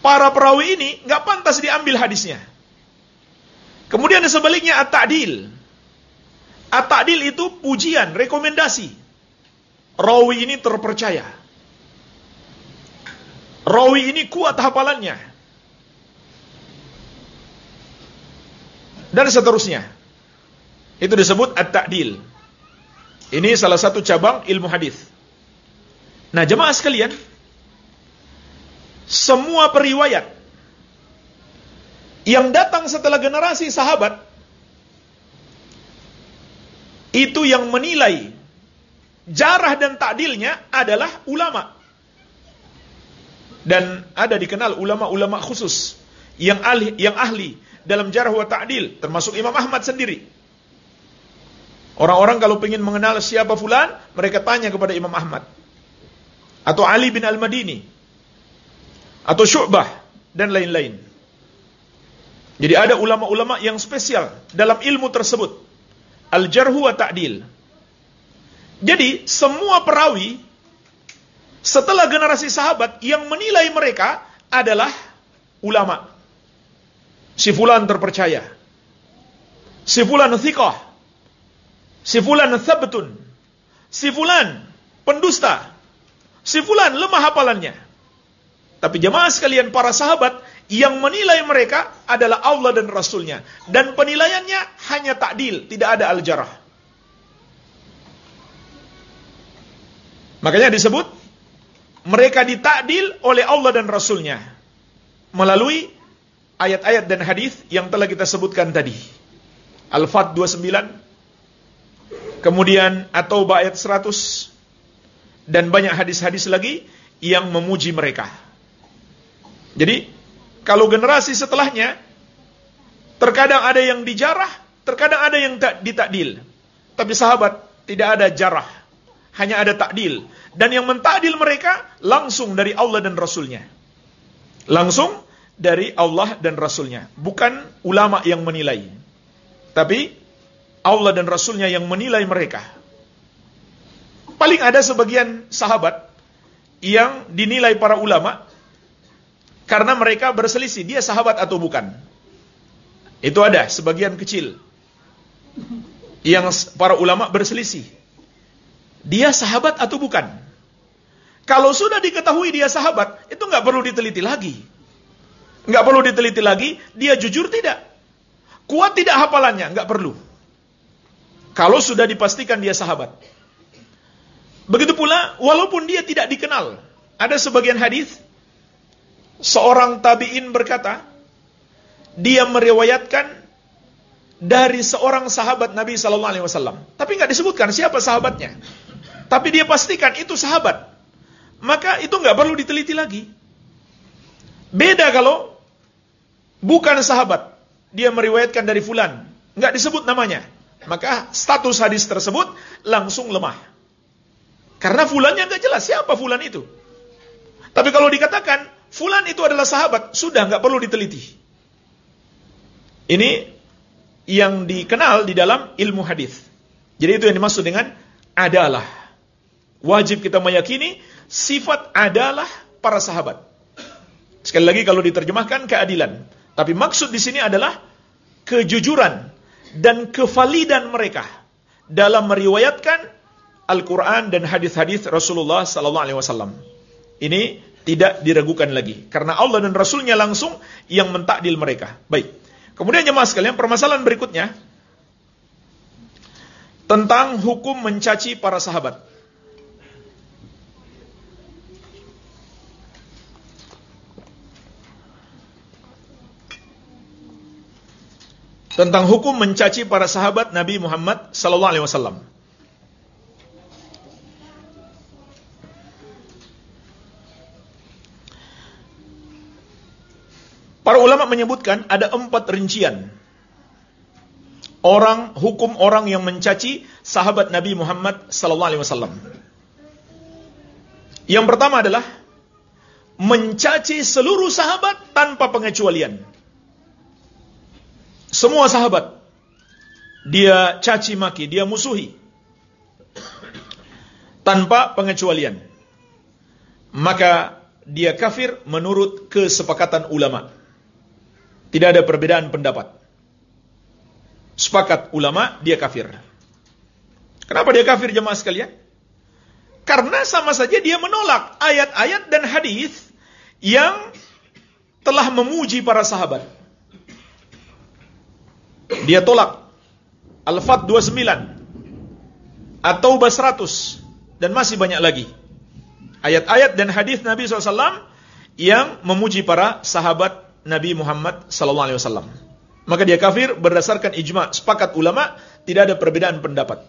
para perawi ini nggak pantas diambil hadisnya. Kemudian sebaliknya at-ta'dil. At-ta'dil itu pujian, rekomendasi. Rawi ini terpercaya. Rawi ini kuat hafalannya. Dan seterusnya. Itu disebut at-ta'dil. Ini salah satu cabang ilmu hadis. Nah, jemaah sekalian, semua periwayat yang datang setelah generasi sahabat itu yang menilai jarah dan ta'dilnya adalah ulama. Dan ada dikenal ulama-ulama khusus yang ahli, yang ahli dalam jarah wa ta'dil, termasuk Imam Ahmad sendiri. Orang-orang kalau ingin mengenal siapa fulan, mereka tanya kepada Imam Ahmad. Atau Ali bin Al-Madini. Atau Syu'bah. Dan lain-lain. Jadi ada ulama-ulama yang spesial dalam ilmu tersebut. Al-Jarhu wa Ta'dil. Jadi semua perawi setelah generasi sahabat yang menilai mereka adalah ulama. Si fulan terpercaya. Si fulan thiqah. Si fulan thabtun. Si fulan pendusta. Si fulan lemah hafalannya. Tapi jemaah sekalian, para sahabat yang menilai mereka adalah Allah dan Rasulnya. Dan penilaiannya hanya ta'dil, tidak ada al-jarah. Makanya disebut mereka ditakdil oleh Allah dan Rasulnya melalui ayat-ayat dan hadis yang telah kita sebutkan tadi. Al-Fat dua puluh sembilan, kemudian At-Taubah ayat seratus, dan banyak hadis-hadis lagi yang memuji mereka. Jadi, kalau generasi setelahnya, terkadang ada yang dijarah, terkadang ada yang tak ditakdil. Tapi sahabat tidak ada jarah, hanya ada takdil. Dan yang mentakdil mereka langsung dari Allah dan Rasulnya. Langsung dari Allah dan Rasulnya. Bukan ulama yang menilai. Tapi Allah dan Rasulnya yang menilai mereka. Paling ada sebagian sahabat yang dinilai para ulama karena mereka berselisih, dia sahabat atau bukan. Itu ada sebagian kecil yang para ulama berselisih, dia sahabat atau bukan. Kalau sudah diketahui dia sahabat, itu nggak perlu diteliti lagi. Nggak perlu diteliti lagi, dia jujur tidak, kuat tidak hafalannya, nggak perlu. Kalau sudah dipastikan dia sahabat. Begitu pula, walaupun dia tidak dikenal. Ada sebagian hadis, seorang tabi'in berkata, dia meriwayatkan dari seorang sahabat Nabi Sallallahu Alaihi Wasallam. Tapi nggak disebutkan siapa sahabatnya. Tapi dia pastikan itu sahabat. Maka itu nggak perlu diteliti lagi. Beda kalau bukan sahabat, dia meriwayatkan dari fulan, nggak disebut namanya. Maka status hadis tersebut langsung lemah. Karena fulannya nggak jelas siapa fulan itu. Tapi kalau dikatakan fulan itu adalah sahabat, sudah nggak perlu diteliti. Ini yang dikenal di dalam ilmu hadis. Jadi itu yang dimaksud dengan adalah. Wajib kita meyakini sifat adalah para sahabat. Sekali lagi kalau diterjemahkan keadilan. Tapi maksud di sini adalah kejujuran dan kevalidan mereka dalam meriwayatkan Al-Quran dan hadis-hadis Rasulullah Sallallahu Alaihi Wasallam. Ini tidak diragukan lagi, karena Allah dan Rasulnya langsung yang mentakdil mereka. Baik. Kemudian jemaah sekalian, permasalahan berikutnya tentang hukum mencaci para sahabat. Tentang hukum mencaci para sahabat Nabi Muhammad Sallallahu Alaihi Wasallam. Para ulama menyebutkan ada empat rincian orang, hukum orang yang mencaci sahabat Nabi Muhammad Sallallahu Alaihi Wasallam. Yang pertama adalah mencaci seluruh sahabat tanpa pengecualian. Semua sahabat dia caci maki, dia musuhi tanpa pengecualian. Maka dia kafir menurut kesepakatan ulama. Tidak ada perbedaan pendapat. Sepakat ulama, dia kafir. Kenapa dia kafir, jemaah sekalian? Karena sama saja dia menolak ayat-ayat dan hadis yang telah memuji para sahabat. Dia tolak Al-Fat dua puluh sembilan, At-Taubah seratus, dan masih banyak lagi ayat-ayat dan hadis Nabi shallallahu alaihi wasallam yang memuji para sahabat Nabi Muhammad sallallahu alaihi wasallam. Maka dia kafir berdasarkan ijma', sepakat ulama, tidak ada perbedaan pendapat.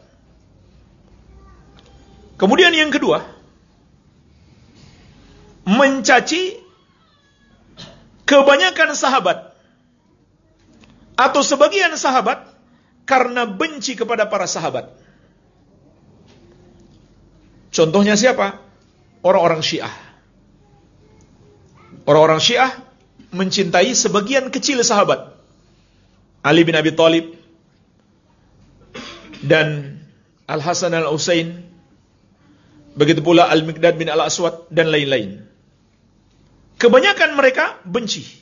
Kemudian yang kedua, mencaci kebanyakan sahabat atau sebagian sahabat karena benci kepada para sahabat. Contohnya siapa? Orang-orang Syiah. Orang-orang Syiah mencintai sebagian kecil sahabat. Ali bin Abi Thalib dan Al-Hasan Al-Husain, begitu pula Al-Miqdad bin Al-Aswad dan lain-lain. Kebanyakan mereka benci.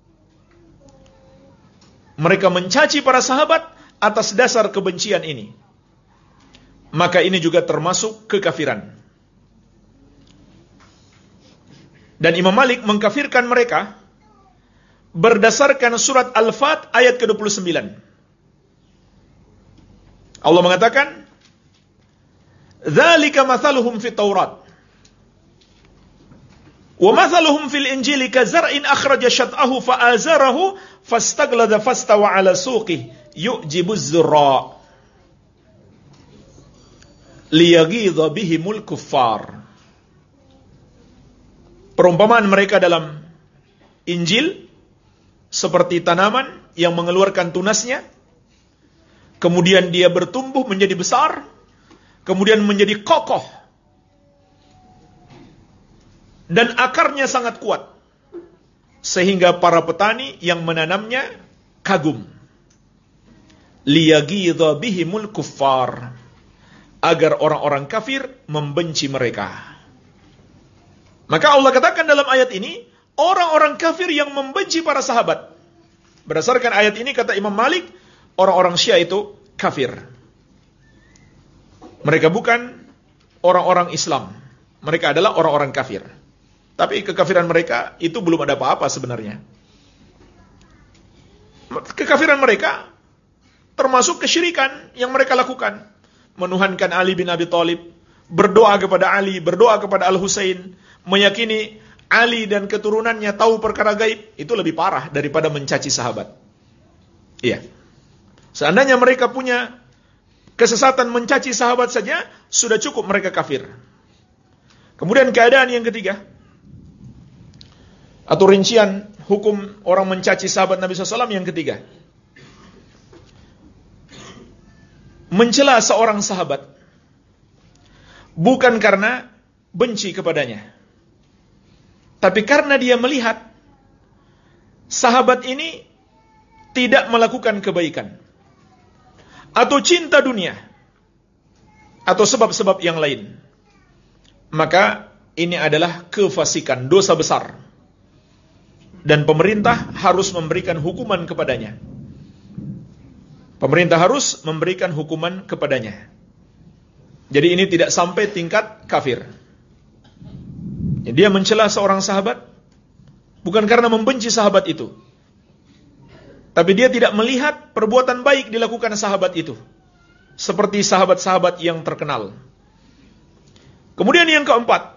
Mereka mencaci para sahabat atas dasar kebencian ini. Maka ini juga termasuk kekafiran. Dan Imam Malik mengkafirkan mereka berdasarkan surat Al-Fat ayat ke dua puluh sembilan. Allah mengatakan, "Dzalika mathaluhum fit Taurat. Wa mathaluhum fil Injil kazar'in akhraja syat'ahu fa'azarahu fastaghlada fastawa 'ala suqihi yu'jibuz zurra liyaghidha bihimul kuffar." Perumpamaan mereka dalam Injil seperti tanaman yang mengeluarkan tunasnya, kemudian dia bertumbuh menjadi besar, kemudian menjadi kokoh, dan akarnya sangat kuat, sehingga para petani yang menanamnya kagum. Liyaghidha bihimul kuffar, agar orang-orang kafir membenci mereka. Maka Allah katakan dalam ayat ini, orang-orang kafir yang membenci para sahabat. Berdasarkan ayat ini, kata Imam Malik, orang-orang Syiah itu kafir. Mereka bukan orang-orang Islam. Mereka adalah orang-orang kafir. Tapi kekafiran mereka itu belum ada apa-apa sebenarnya. Kekafiran mereka termasuk kesyirikan yang mereka lakukan. Menuhankan Ali bin Abi Thalib, berdoa kepada Ali, berdoa kepada Al-Husain, meyakini Ali dan keturunannya tahu perkara gaib, itu lebih parah daripada mencaci sahabat. Iya. Seandainya mereka punya kesesatan mencaci sahabat saja, sudah cukup mereka kafir. Kemudian keadaan yang ketiga, atau rincian hukum orang mencaci sahabat Nabi shallallahu alaihi wasallam yang ketiga, mencela seorang sahabat bukan karena benci kepadanya, tapi karena dia melihat sahabat ini tidak melakukan kebaikan, atau cinta dunia, atau sebab-sebab yang lain. Maka ini adalah kefasikan, dosa besar, dan pemerintah harus memberikan hukuman kepadanya. Pemerintah harus memberikan hukuman kepadanya. Jadi ini tidak sampai tingkat kafir. Dia mencela seorang sahabat bukan karena membenci sahabat itu, tapi dia tidak melihat perbuatan baik dilakukan sahabat itu, seperti sahabat-sahabat yang terkenal. Kemudian yang keempat,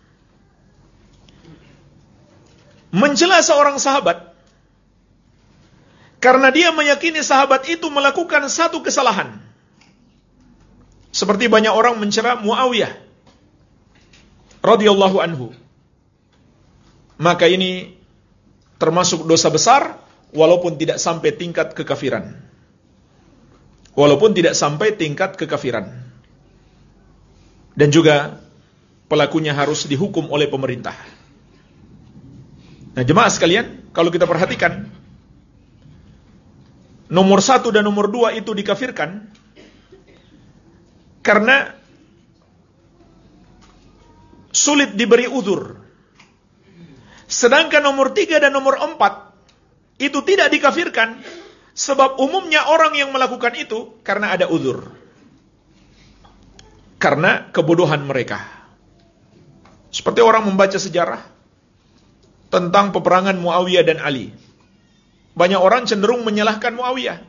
mencela seorang sahabat karena dia meyakini sahabat itu melakukan satu kesalahan. Seperti banyak orang mencela Muawiyah radhiyallahu anhu. Maka ini termasuk dosa besar, walaupun tidak sampai tingkat kekafiran. Walaupun tidak sampai tingkat kekafiran. Dan juga pelakunya harus dihukum oleh pemerintah. Nah, jemaah sekalian, kalau kita perhatikan, nomor satu dan nomor dua itu dikafirkan karena sulit diberi uzur. Sedangkan nomor tiga dan nomor empat itu tidak dikafirkan, sebab umumnya orang yang melakukan itu karena ada uzur, karena kebodohan mereka. Seperti orang membaca sejarah tentang peperangan Muawiyah dan Ali. Banyak orang cenderung menyalahkan Muawiyah.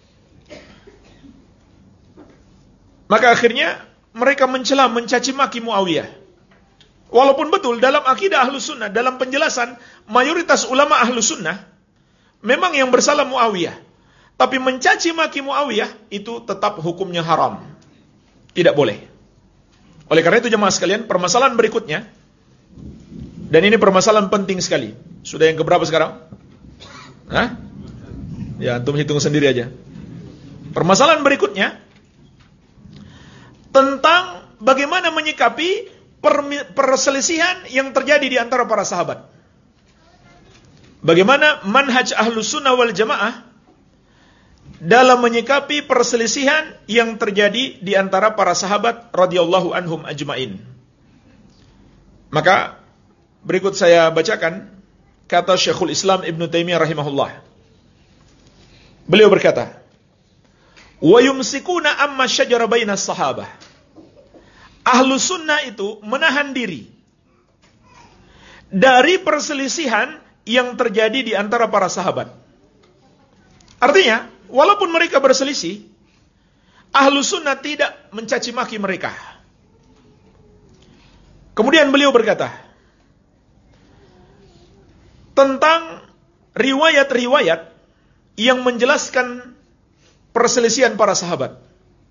Maka akhirnya mereka mencela, mencaci maki Muawiyah. Walaupun betul dalam akidah Ahlus Sunnah, dalam penjelasan mayoritas ulama Ahlus Sunnah, memang yang bersalah Muawiyah. Tapi mencaci maki Muawiyah itu tetap hukumnya haram. Tidak boleh. Oleh karena itu jemaah sekalian, permasalahan berikutnya, dan ini permasalahan penting sekali. Sudah yang keberapa sekarang? Hah? Ya, antum hitung sendiri aja. Permasalahan berikutnya tentang bagaimana menyikapi perselisihan yang terjadi di antara para sahabat. Bagaimana manhaj Ahlus Sunnah wal Jamaah dalam menyikapi perselisihan yang terjadi di antara para sahabat radhiyallahu anhum ajmain. Maka berikut saya bacakan kata Syekhul Islam Ibn Taimiyah rahimahullah. Beliau berkata, "Wa yumsikuna amma syajara bainas sahabah." Ahlus Sunnah itu menahan diri dari perselisihan yang terjadi di antara para sahabat. Artinya, walaupun mereka berselisih, Ahlus Sunnah tidak mencaci maki mereka. Kemudian beliau berkata tentang riwayat-riwayat yang menjelaskan perselisihan para sahabat.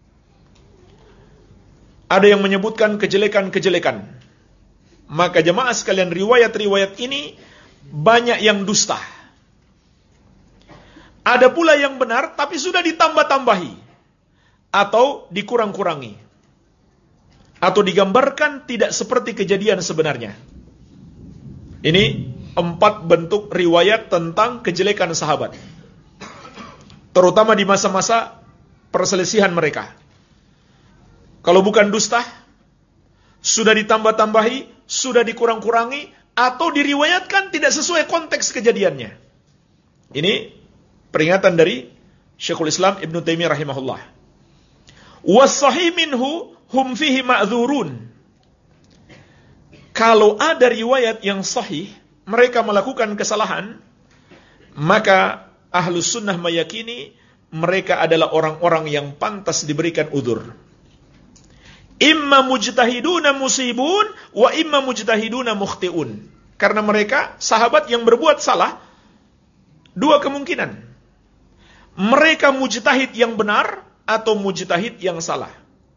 Ada yang menyebutkan kejelekan-kejelekan. Maka jemaah sekalian, riwayat-riwayat ini banyak yang dusta. Ada pula yang benar tapi sudah ditambah-tambahi atau dikurang-kurangi, atau digambarkan tidak seperti kejadian sebenarnya. Ini empat bentuk riwayat tentang kejelekan sahabat, terutama di masa-masa perselisihan mereka. Kalau bukan dusta, sudah ditambah-tambahi, sudah dikurang-kurangi, atau diriwayatkan tidak sesuai konteks kejadiannya. Ini peringatan dari Syekhul Islam Ibn Taimiyah rahimahullah. Was-sahih minhu hum fihi ma'dzurun. Kalau ada riwayat yang sahih, mereka melakukan kesalahan, maka Ahlus Sunnah meyakini mereka adalah orang-orang yang pantas diberikan udzur. Imma mujtahiduna musibun wa imma mujtahiduna mukhtiun. Karena mereka sahabat yang berbuat salah, dua kemungkinan. Mereka mujtahid yang benar atau mujtahid yang salah.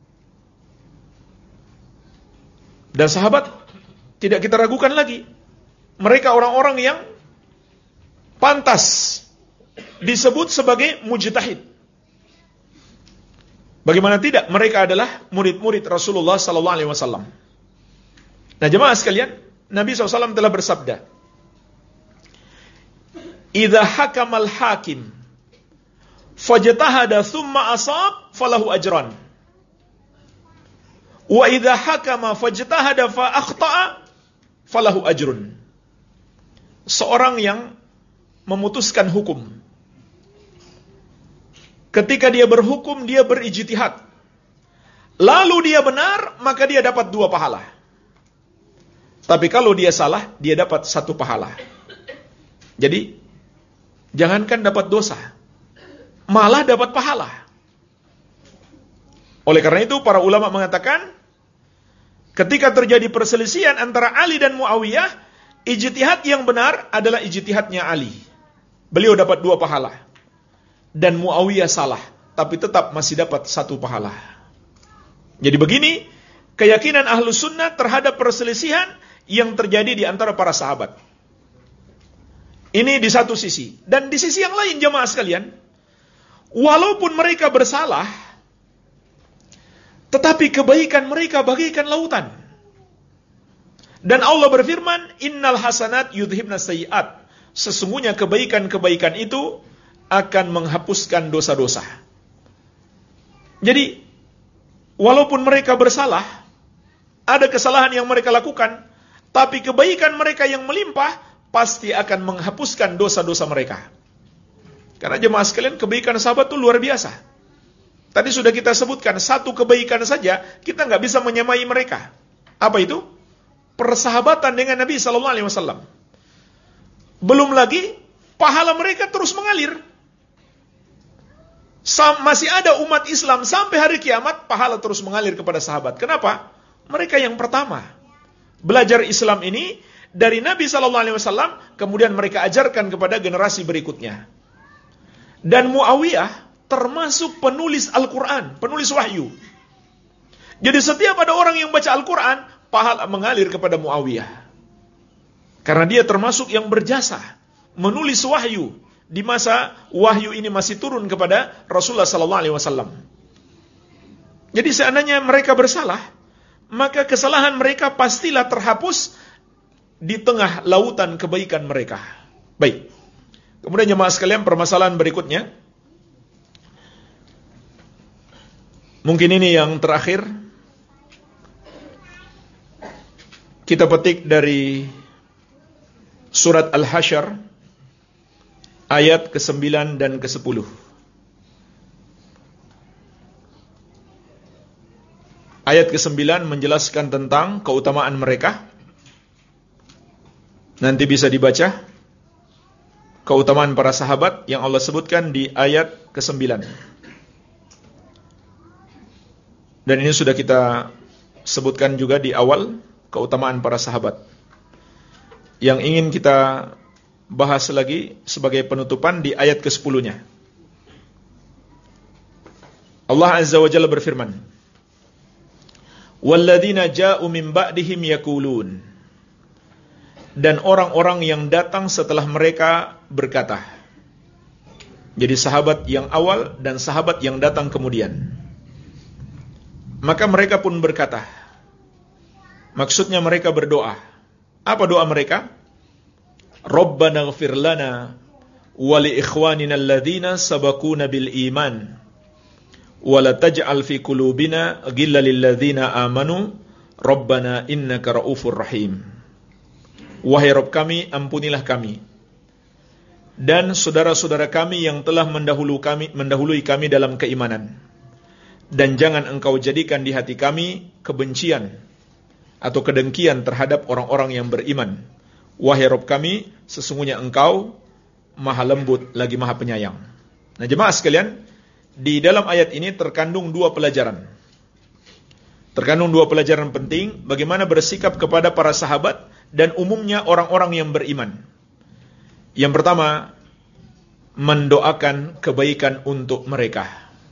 Dan sahabat tidak kita ragukan lagi, mereka orang-orang yang pantas disebut sebagai mujtahid. Bagaimana tidak, mereka adalah murid-murid Rasulullah sallallahu alaihi wasallam. Nah, jemaah sekalian, Nabi shallallahu alaihi wasallam telah bersabda, "Idza hakamal hakim fajtahada thumma asab falahu ajran. Wa idza hakama fajtahada fa akhta'a falahu ajrun." Seorang yang memutuskan hukum, ketika dia berhukum, dia berijtihad, lalu dia benar, maka dia dapat dua pahala. Tapi kalau dia salah, dia dapat satu pahala. Jadi, jangankan dapat dosa, malah dapat pahala. Oleh karena itu, para ulama mengatakan, ketika terjadi perselisihan antara Ali dan Muawiyah, ijtihad yang benar adalah ijtihadnya Ali. Beliau dapat dua pahala. Dan Muawiyah salah, tapi tetap masih dapat satu pahala. Jadi begini keyakinan Ahlus Sunnah terhadap perselisihan yang terjadi di antara para sahabat. Ini di satu sisi. Dan di sisi yang lain jemaah sekalian, walaupun mereka bersalah, tetapi kebaikan mereka bagaikan lautan. Dan Allah berfirman, "Innal hasanat yudhibna sayyi'at." Sesungguhnya kebaikan-kebaikan itu akan menghapuskan dosa-dosa. Jadi, walaupun mereka bersalah, ada kesalahan yang mereka lakukan, tapi kebaikan mereka yang melimpah pasti akan menghapuskan dosa-dosa mereka. Karena jemaah sekalian, kebaikan sahabat itu luar biasa. Tadi sudah kita sebutkan, satu kebaikan saja kita nggak bisa menyamai mereka. Apa itu? Persahabatan dengan Nabi Sallallahu Alaihi Wasallam. Belum lagi pahala mereka terus mengalir. Sam, masih ada umat Islam sampai hari kiamat, pahala terus mengalir kepada sahabat. Kenapa? Mereka yang pertama belajar Islam ini dari Nabi Sallallahu Alaihi Wasallam, kemudian mereka ajarkan kepada generasi berikutnya. Dan Muawiyah termasuk penulis Al-Quran, penulis wahyu. Jadi setiap ada orang yang baca Al-Quran, pahala mengalir kepada Muawiyah. Karena dia termasuk yang berjasa menulis wahyu di masa wahyu ini masih turun kepada Rasulullah sallallahu alaihi wasallam. Jadi seandainya mereka bersalah, maka kesalahan mereka pastilah terhapus di tengah lautan kebaikan mereka. Baik. Kemudian jemaah sekalian, permasalahan berikutnya. Mungkin ini yang terakhir. Kita petik dari surat Al-Hasyr ayat kesembilan dan kesepuluh. Ayat kesembilan menjelaskan tentang keutamaan mereka. Nanti bisa dibaca keutamaan para sahabat yang Allah sebutkan di ayat kesembilan. Dan ini sudah kita sebutkan juga di awal, keutamaan para sahabat. Yang ingin kita bahas lagi sebagai penutupan di ayat kesepuluhnya. Allah Azza wa Jalla berfirman, "Walladzina ja'u min ba'dihim yaqulun." Dan orang-orang yang datang setelah mereka berkata. Jadi sahabat yang awal dan sahabat yang datang kemudian. Maka mereka pun berkata. Maksudnya mereka berdoa. Apa doa mereka? Rabbana ighfir lana wa li ikhwanina alladhina sabaquna bil iman wa la taj'al fi qulubina ghillan lil ladzina amanu Rabbana innaka raufur rahim. Wahai Rabb kami, ampunilah kami dan saudara-saudara kami yang telah mendahului kami, mendahului kami dalam keimanan. Dan jangan engkau jadikan di hati kami kebencian atau kedengkian terhadap orang-orang yang beriman. Wahai Rabb kami, sesungguhnya engkau maha lembut lagi maha penyayang. Nah jemaah sekalian, di dalam ayat ini terkandung dua pelajaran. Terkandung dua pelajaran penting bagaimana bersikap kepada para sahabat dan umumnya orang-orang yang beriman. Yang pertama, mendoakan kebaikan untuk mereka.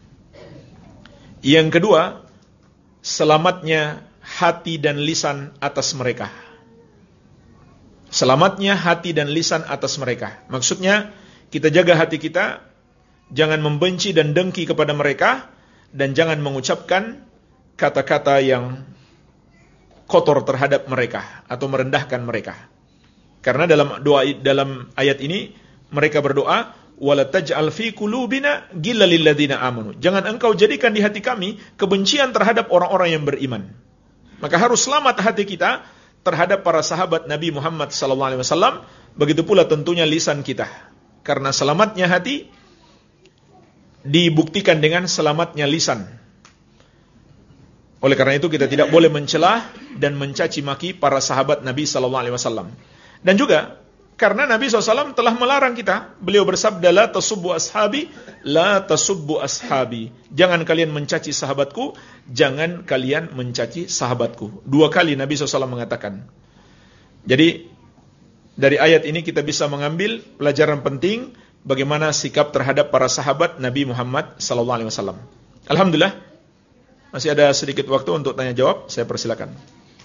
Yang kedua, selamatnya hati dan lisan atas mereka. Selamatnya hati dan lisan atas mereka. Maksudnya, kita jaga hati kita, jangan membenci dan dengki kepada mereka, dan jangan mengucapkan kata-kata yang kotor terhadap mereka atau merendahkan mereka. Karena dalam doa dalam ayat ini mereka berdoa, wala taj'al fi qulubina ghillan lil ladzina amanu. Jangan engkau jadikan di hati kami kebencian terhadap orang-orang yang beriman. Maka harus selamat hati kita terhadap para sahabat Nabi Muhammad sallallahu alaihi wasallam, begitu pula tentunya lisan kita. Karena selamatnya hati dibuktikan dengan selamatnya lisan. Oleh karena itu kita tidak boleh mencela dan mencaci maki para sahabat Nabi sallallahu alaihi wasallam. Dan juga karena Nabi shallallahu alaihi wasallam telah melarang kita. Beliau bersabda, la tasubbu ashabi, la tasubbu ashabi. Jangan kalian mencaci sahabatku, jangan kalian mencaci sahabatku. Dua kali Nabi shallallahu alaihi wasallam mengatakan. Jadi dari ayat ini kita bisa mengambil pelajaran penting bagaimana sikap terhadap para sahabat Nabi Muhammad sallallahu alaihi wasallam. Alhamdulillah. Masih ada sedikit waktu untuk tanya jawab, saya persilakan.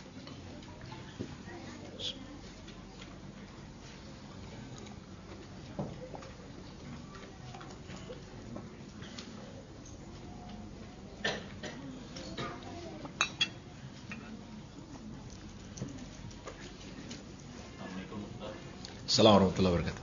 Assalamualaikum warahmatullahi wabarakatuh.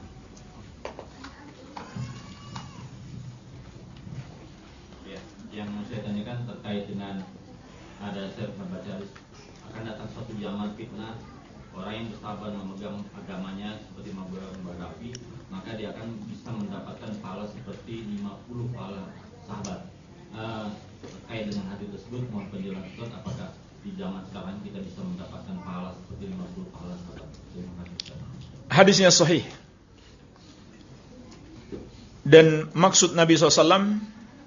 Yang saya tanyakan terkait dengan ada saya membaca akan datang suatu zaman fitnah orang yang bersabar memegang agamanya seperti memegang bara api, maka dia akan bisa mendapatkan pahala seperti lima puluh pahala sahabat. Uh, terkait dengan hadis tersebut, mohon penjelasan Ustaz, apakah di zaman sekarang kita bisa mendapatkan pahala seperti lima puluh pahala sahabat? Terima kasih Ustaz. Hadisnya sahih. Dan maksud Nabi shallallahu alaihi wasallam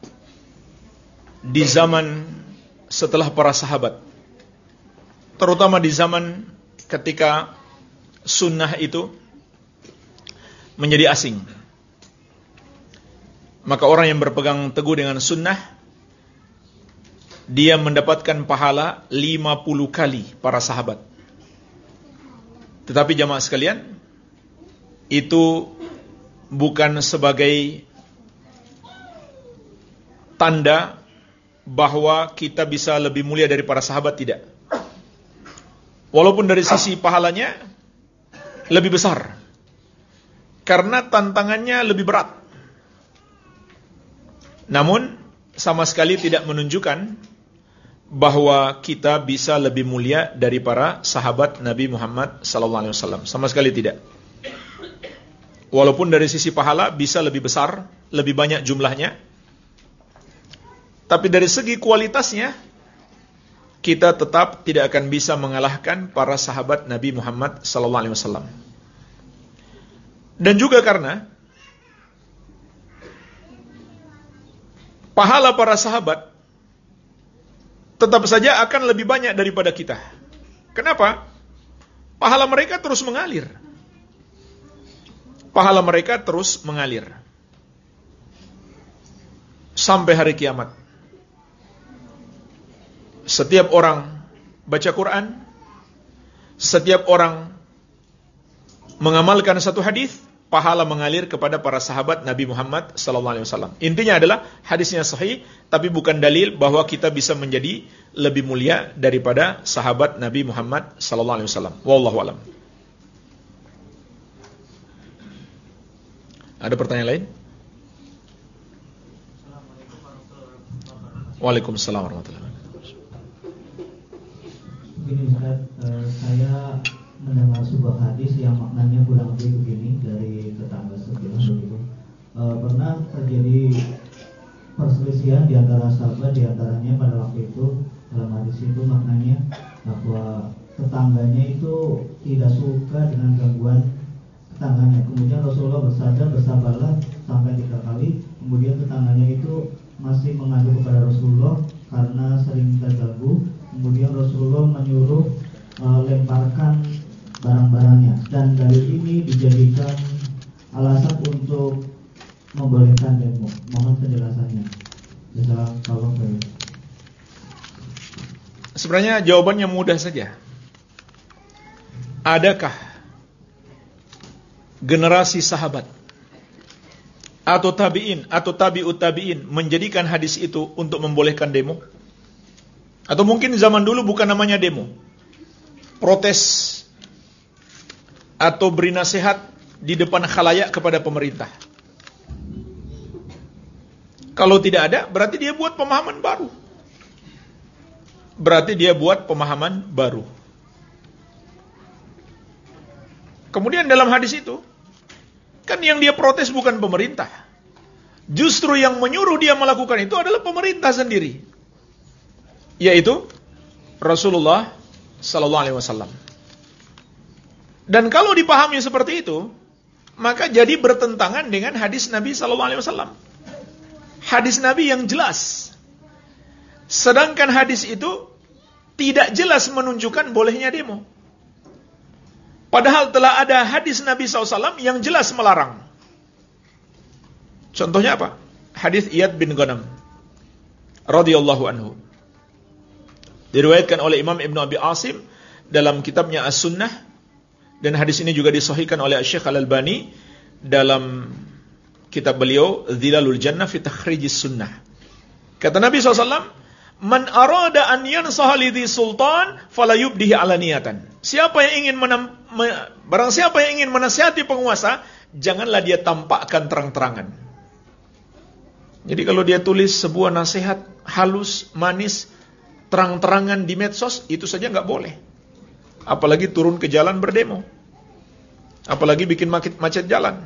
di zaman setelah para sahabat, terutama di zaman ketika sunnah itu menjadi asing, maka orang yang berpegang teguh dengan sunnah, dia mendapatkan pahala lima puluh kali para sahabat. Tetapi jamaah sekalian, itu bukan sebagai tanda bahwa kita bisa lebih mulia dari para sahabat, tidak. Walaupun dari sisi pahalanya lebih besar, karena tantangannya lebih berat. Namun sama sekali tidak menunjukkan bahwa kita bisa lebih mulia dari para sahabat Nabi Muhammad sallallahu alaihi wasallam. Sama sekali tidak. Walaupun dari sisi pahala bisa lebih besar, lebih banyak jumlahnya, tapi dari segi kualitasnya kita tetap tidak akan bisa mengalahkan para sahabat Nabi Muhammad sallallahu alaihi wasallam. Dan juga karena pahala para sahabat tetap saja akan lebih banyak daripada kita. Kenapa? Pahala mereka terus mengalir. Pahala mereka terus mengalir sampai hari kiamat. Setiap orang baca Quran, setiap orang mengamalkan satu hadis, pahala mengalir kepada para sahabat Nabi Muhammad sallallahu alaihi wasallam. Intinya adalah hadisnya sahih, tapi bukan dalil bahwa kita bisa menjadi lebih mulia daripada sahabat Nabi Muhammad sallallahu alaihi wasallam. Wallahu a'lam. Ada pertanyaan lain? Waalaikumsalam warahmatullahi wabarakatuh. Begini Ustaz, eh, saya mendengar sebuah hadis yang maknanya kurang lebih begini dari tetangga sebelah begitu. Eh, pernah terjadi perselisihan di antara sahabat, di antaranya pada waktu itu dalam hadis itu maknanya bahwa tetangganya itu tidak suka dengan gangguan tetangganya. Kemudian Rasulullah bersabda, bersabarlah sampai tiga kali. Kemudian tetangganya itu masih mengadu kepada Rasulullah karena sering terganggu. Kemudian Rasulullah menyuruh uh, lemparkan barang-barangnya, dan dalil ini dijadikan alasan untuk membolehkan demo. Mohon penjelasannya. Jazakallahu. Sebenarnya jawabannya mudah saja. Adakah generasi sahabat atau tabi'in atau tabi'ut tabi'in menjadikan hadis itu untuk membolehkan demo? Atau mungkin zaman dulu bukan namanya demo, protes atau beri nasihat di depan khalayak kepada pemerintah. Kalau tidak ada, berarti dia buat pemahaman baru. Berarti dia buat pemahaman baru. Kemudian dalam hadis itu, kan yang dia protes bukan pemerintah. Justru yang menyuruh dia melakukan itu adalah pemerintah sendiri, yaitu Rasulullah sallallahu alaihi wasallam. Dan kalau dipahami seperti itu, maka jadi bertentangan dengan hadis Nabi sallallahu alaihi wasallam. Hadis Nabi yang jelas. Sedangkan hadis itu tidak jelas menunjukkan bolehnya demo. Padahal telah ada hadis Nabi sallallahu alaihi wasallam yang jelas melarang. Contohnya apa? Hadis Iyad bin Ghanam radhiyallahu anhu. Diriwayatkan oleh Imam Ibn Abi Asim dalam kitabnya As-Sunnah, dan hadis ini juga disahihkan oleh Syekh Al-Albani dalam kitab beliau Dhilalul Jannah fi Takhrijis Sunnah. Kata Nabi sallallahu alaihi wasallam, "Man arada an yansaha lidhi sultan fala yubdihi alaniyatan." Siapa yang ingin menam, me, barang siapa yang ingin menasihati penguasa, janganlah dia tampakkan terang-terangan. Jadi kalau dia tulis sebuah nasihat halus, manis, terang-terangan di medsos, itu saja enggak boleh. Apalagi turun ke jalan berdemo. Apalagi bikin macet jalan.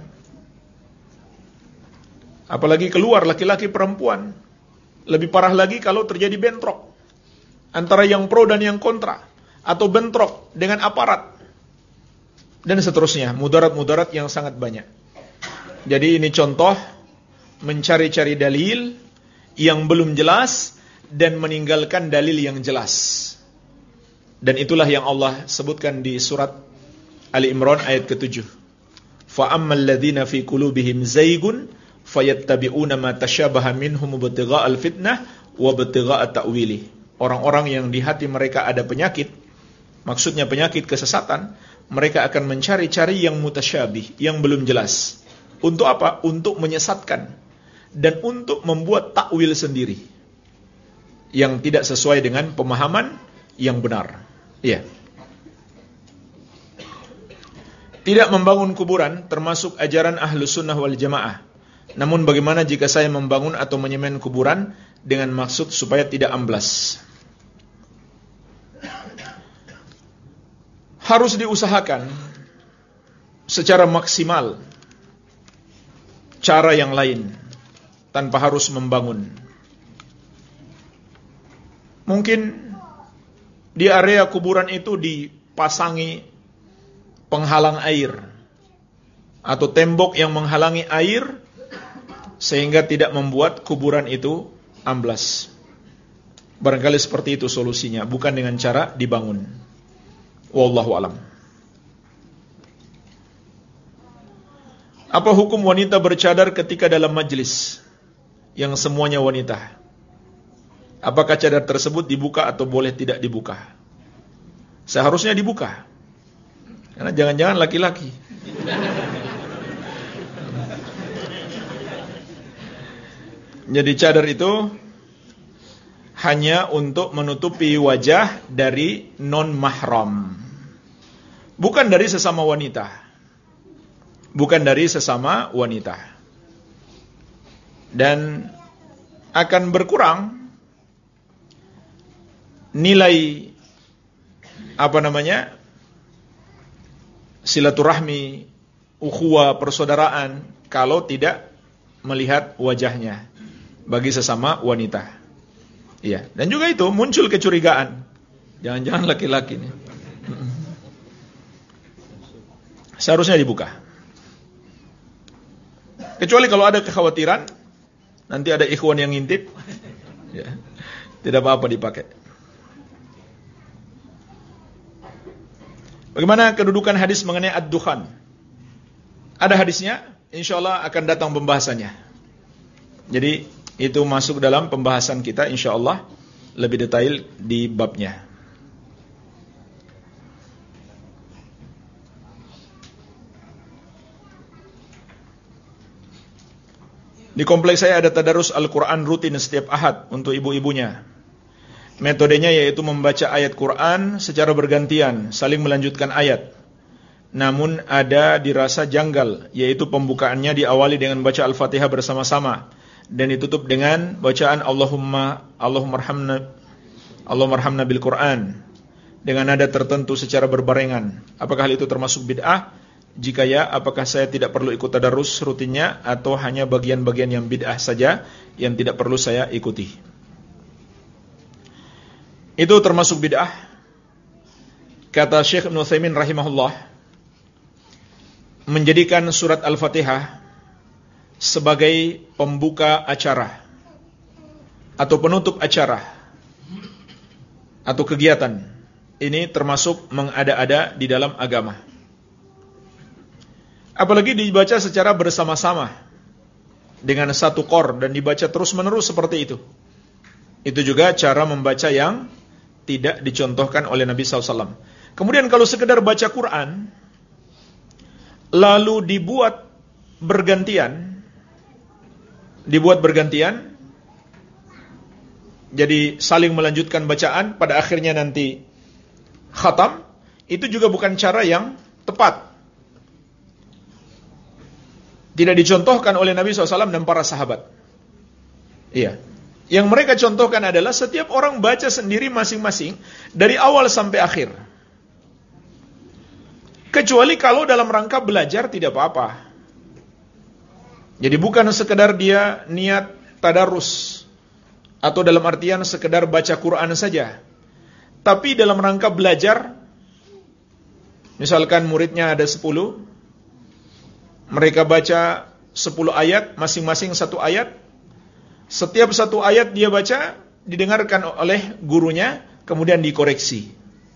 Apalagi keluar laki-laki perempuan. Lebih parah lagi kalau terjadi bentrok antara yang pro dan yang kontra, atau bentrok dengan aparat, dan seterusnya. Mudarat-mudarat yang sangat banyak. Jadi ini contoh mencari-cari dalil yang belum jelas dan meninggalkan dalil yang jelas. Dan itulah yang Allah sebutkan di surat Ali Imran ayat ketujuh. Fa ammal ladzina fi qulubihim zaygun fayattabi'una ma tashabaha minhum ibtigha'al fitnah wa ibtigha'a ta'wili. Orang-orang yang di hati mereka ada penyakit, maksudnya penyakit kesesatan, mereka akan mencari-cari yang mutasyabih, yang belum jelas. Untuk apa? Untuk menyesatkan dan untuk membuat takwil sendiri yang tidak sesuai dengan pemahaman yang benar. Iya. Tidak membangun kuburan termasuk ajaran Ahlus Sunnah wal Jamaah. Namun bagaimana jika saya membangun atau menyemen kuburan dengan maksud supaya tidak amblas? Harus diusahakan secara maksimal cara yang lain tanpa harus membangun. Mungkin di area kuburan itu dipasangi penghalang air atau tembok yang menghalangi air sehingga tidak membuat kuburan itu amblas. Barangkali seperti itu solusinya, bukan dengan cara dibangun. Wallahu alam. Apa hukum wanita bercadar ketika dalam majlis yang semuanya wanita? Apakah cadar tersebut dibuka atau boleh tidak dibuka? Seharusnya dibuka. Karena jangan-jangan laki-laki. Jadi cadar itu hanya untuk menutupi wajah dari non-mahram. Bukan dari sesama wanita. Bukan dari sesama wanita. Dan akan berkurang nilai apa namanya? Silaturahmi, ukhuwah, persaudaraan kalau tidak melihat wajahnya bagi sesama wanita. Iya, dan juga itu muncul kecurigaan. Jangan-jangan laki-laki nih. Seharusnya dibuka. Kecuali kalau ada kekhawatiran nanti ada ikhwan yang ngintip, ya, tidak apa-apa dipakai. Bagaimana kedudukan hadis mengenai ad-dukhan? Ada hadisnya, insyaallah akan datang pembahasannya. Jadi itu masuk dalam pembahasan kita insyaallah lebih detail di babnya. Di kompleks saya ada tadarus Al-Quran rutin setiap ahad untuk ibu-ibunya. Metodenya yaitu membaca ayat Quran secara bergantian, saling melanjutkan ayat. Namun ada dirasa janggal, yaitu pembukaannya diawali dengan baca Al-Fatihah bersama-sama dan ditutup dengan bacaan Allahumma Allahumma arhamna Allahumma arhamna bil Quran dengan nada tertentu secara berbarengan. Apakah hal itu termasuk bid'ah? Jika ya, apakah saya tidak perlu ikut tadarus rutinnya atau hanya bagian-bagian yang bid'ah saja yang tidak perlu saya ikuti? Itu termasuk bid'ah. Kata Syekh Ibnu Utsaimin rahimahullah, menjadikan surat Al-Fatihah sebagai pembuka acara atau penutup acara atau kegiatan, ini termasuk mengada-ada di dalam agama. Apalagi dibaca secara bersama-sama dengan satu qor dan dibaca terus-menerus seperti itu. Itu juga cara membaca yang tidak dicontohkan oleh Nabi sallallahu alaihi wasallam. Kemudian kalau sekedar baca Quran lalu dibuat bergantian, dibuat bergantian, jadi saling melanjutkan bacaan, pada akhirnya nanti khatam, itu juga bukan cara yang tepat. Tidak dicontohkan oleh Nabi sallallahu alaihi wasallam dan para sahabat. Iya. Yang mereka contohkan adalah setiap orang baca sendiri masing-masing dari awal sampai akhir. Kecuali kalau dalam rangka belajar tidak apa-apa. Jadi bukan sekedar dia niat tadarus atau dalam artian sekedar baca Quran saja. Tapi dalam rangka belajar, misalkan muridnya ada sepuluh, mereka baca sepuluh ayat, masing-masing satu ayat. Setiap satu ayat dia baca, didengarkan oleh gurunya, kemudian dikoreksi.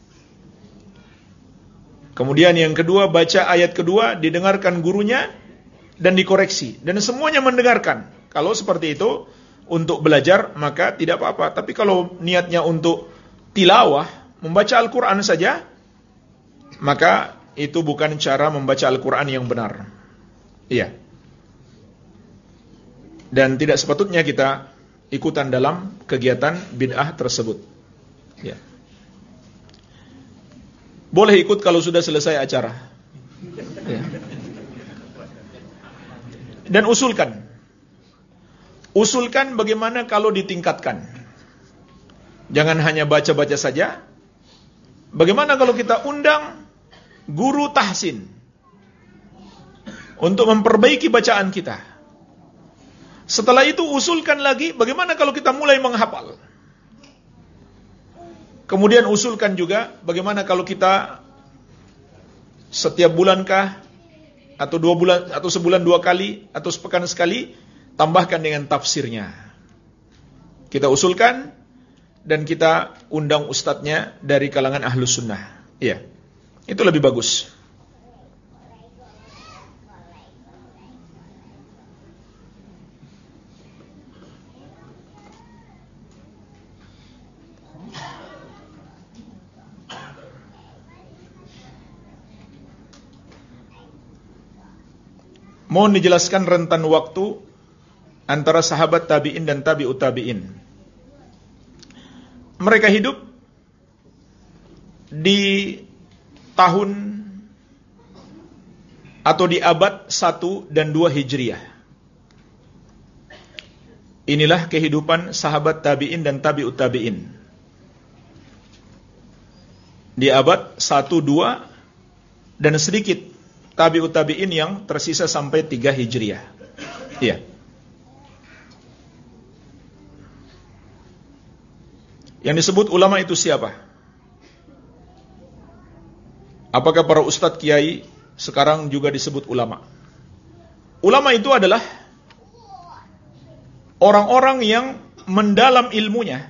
Kemudian yang kedua, baca ayat kedua, didengarkan gurunya, dan dikoreksi. Dan semuanya mendengarkan. Kalau seperti itu, untuk belajar, maka tidak apa-apa. Tapi kalau niatnya untuk tilawah, membaca Al-Quran saja, maka itu bukan cara membaca Al-Quran yang benar. Iya. Dan tidak sepatutnya kita ikutan dalam kegiatan bid'ah tersebut. Ya. Boleh ikut kalau sudah selesai acara. Ya. Dan usulkan. Usulkan bagaimana kalau ditingkatkan. Jangan hanya baca-baca saja. Bagaimana kalau kita undang guru tahsin untuk memperbaiki bacaan kita. Setelah itu usulkan lagi bagaimana kalau kita mulai menghafal. Kemudian usulkan juga bagaimana kalau kita setiap bulankah atau dua bulan atau sebulan dua kali atau sepekan sekali tambahkan dengan tafsirnya. Kita usulkan dan kita undang ustadznya dari kalangan ahlus sunnah. Iya, itu lebih bagus. Mohon dijelaskan rentan waktu antara sahabat tabi'in dan tabi'ut tabi'in. Mereka hidup di tahun atau di abad satu dan dua Hijriah. Inilah kehidupan sahabat tabi'in dan tabi'ut tabi'in. Di abad satu, dua dan sedikit tabi'ut tabi'in yang tersisa sampai tiga Hijriah. Iya. Yang disebut ulama itu siapa? Apakah para ustadz kiai sekarang juga disebut ulama? Ulama itu adalah orang-orang yang mendalam ilmunya,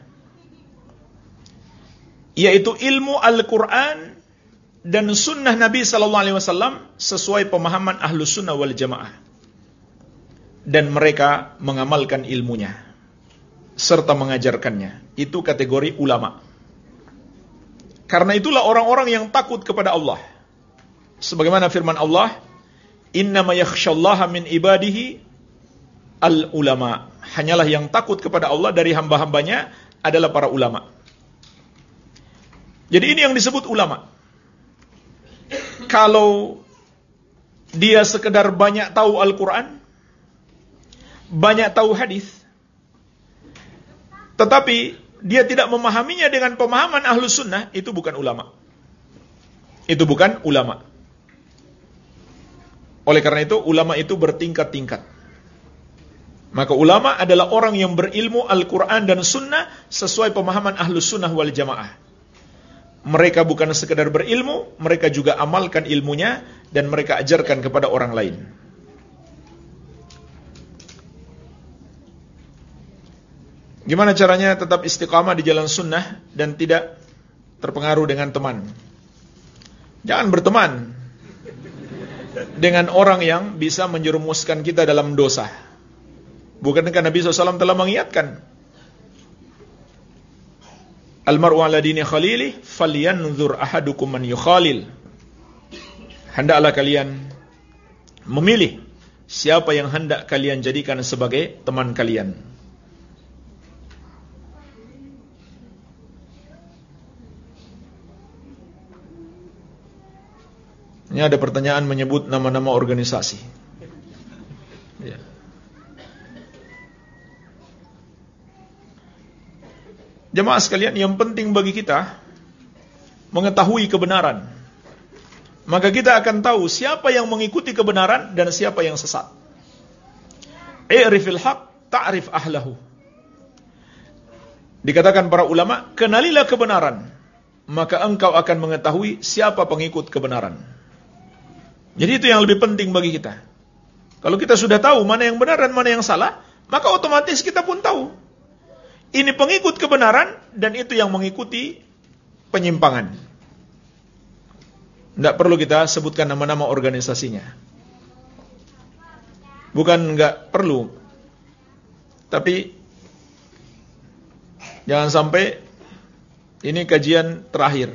yaitu ilmu Al-Quran dan sunnah Nabi Sallallahu Alaihi Wasallam sesuai pemahaman Ahlus Sunnah wal Jamaah, dan mereka mengamalkan ilmunya serta mengajarkannya. Itu kategori ulama. Karena itulah orang-orang yang takut kepada Allah. Sebagaimana firman Allah, innama yakhsyallaha min ibadihi al-ulama. Hanyalah yang takut kepada Allah dari hamba-hambanya adalah para ulama. Jadi ini yang disebut ulama. Kalau dia sekedar banyak tahu Al-Quran, banyak tahu hadis, tetapi dia tidak memahaminya dengan pemahaman Ahlus Sunnah, itu bukan ulama. Itu bukan ulama. Oleh karena itu, ulama itu bertingkat-tingkat. Maka ulama adalah orang yang berilmu Al-Quran dan Sunnah sesuai pemahaman Ahlus Sunnah wal Jamaah. Mereka bukan sekedar berilmu, mereka juga amalkan ilmunya dan mereka ajarkan kepada orang lain. Gimana caranya tetap istiqamah di jalan sunnah dan tidak terpengaruh dengan teman? Jangan berteman dengan orang yang bisa menjerumuskan kita dalam dosa. Bukankah Nabi shallallahu alaihi wasallam telah mengingatkan, Al-mar'u ala dini khalili falyanzur ahadukum man yukhalil. Hendaklah kalian memilih siapa yang hendak kalian jadikan sebagai teman kalian. Ini ada pertanyaan menyebut nama-nama organisasi. Ya. Jemaah sekalian, yang penting bagi kita mengetahui kebenaran. maka kita akan tahu siapa yang mengikuti kebenaran dan siapa yang sesat. I'rifil haq ta'rif ahlahu. Dikatakan para ulama, kenalilah kebenaran, maka engkau akan mengetahui siapa pengikut kebenaran. Jadi itu yang lebih penting bagi kita. Kalau kita sudah tahu mana yang benar dan mana yang salah, maka otomatis kita pun tahu ini pengikut kebenaran dan itu yang mengikuti penyimpangan. Tidak perlu kita sebutkan nama-nama organisasinya. Bukan enggak perlu, tapi jangan sampai ini kajian terakhir.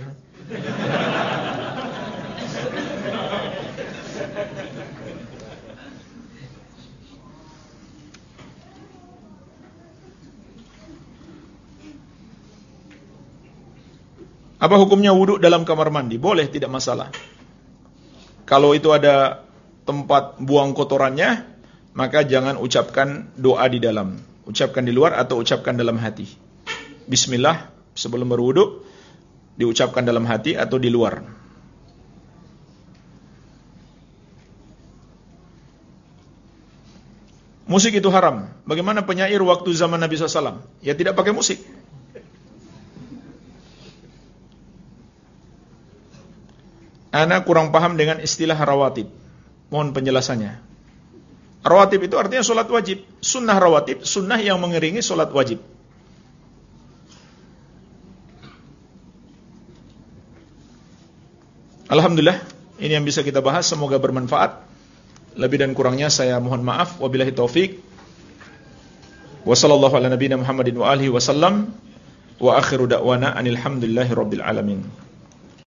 Apa hukumnya wudhu dalam kamar mandi? Boleh, tidak masalah. Kalau itu ada tempat buang kotorannya, maka jangan ucapkan doa di dalam. Ucapkan di luar atau ucapkan dalam hati. Bismillah sebelum berwudhu, diucapkan dalam hati atau di luar. Musik itu haram. Bagaimana penyair waktu zaman Nabi shallallahu alaihi wasallam? Ya tidak pakai musik. Ana kurang paham dengan istilah rawatib. Mohon penjelasannya. Rawatib itu artinya solat wajib. Sunnah rawatib, sunnah yang mengiringi solat wajib. Alhamdulillah, ini yang bisa kita bahas. Semoga bermanfaat. Lebih dan kurangnya saya mohon maaf. Wabillahi taufik. Wa sallallahu ala nabiyina Muhammadin wa alihi wa sallam. Wa akhiru da'wana anil hamdulillahi rabbil alamin.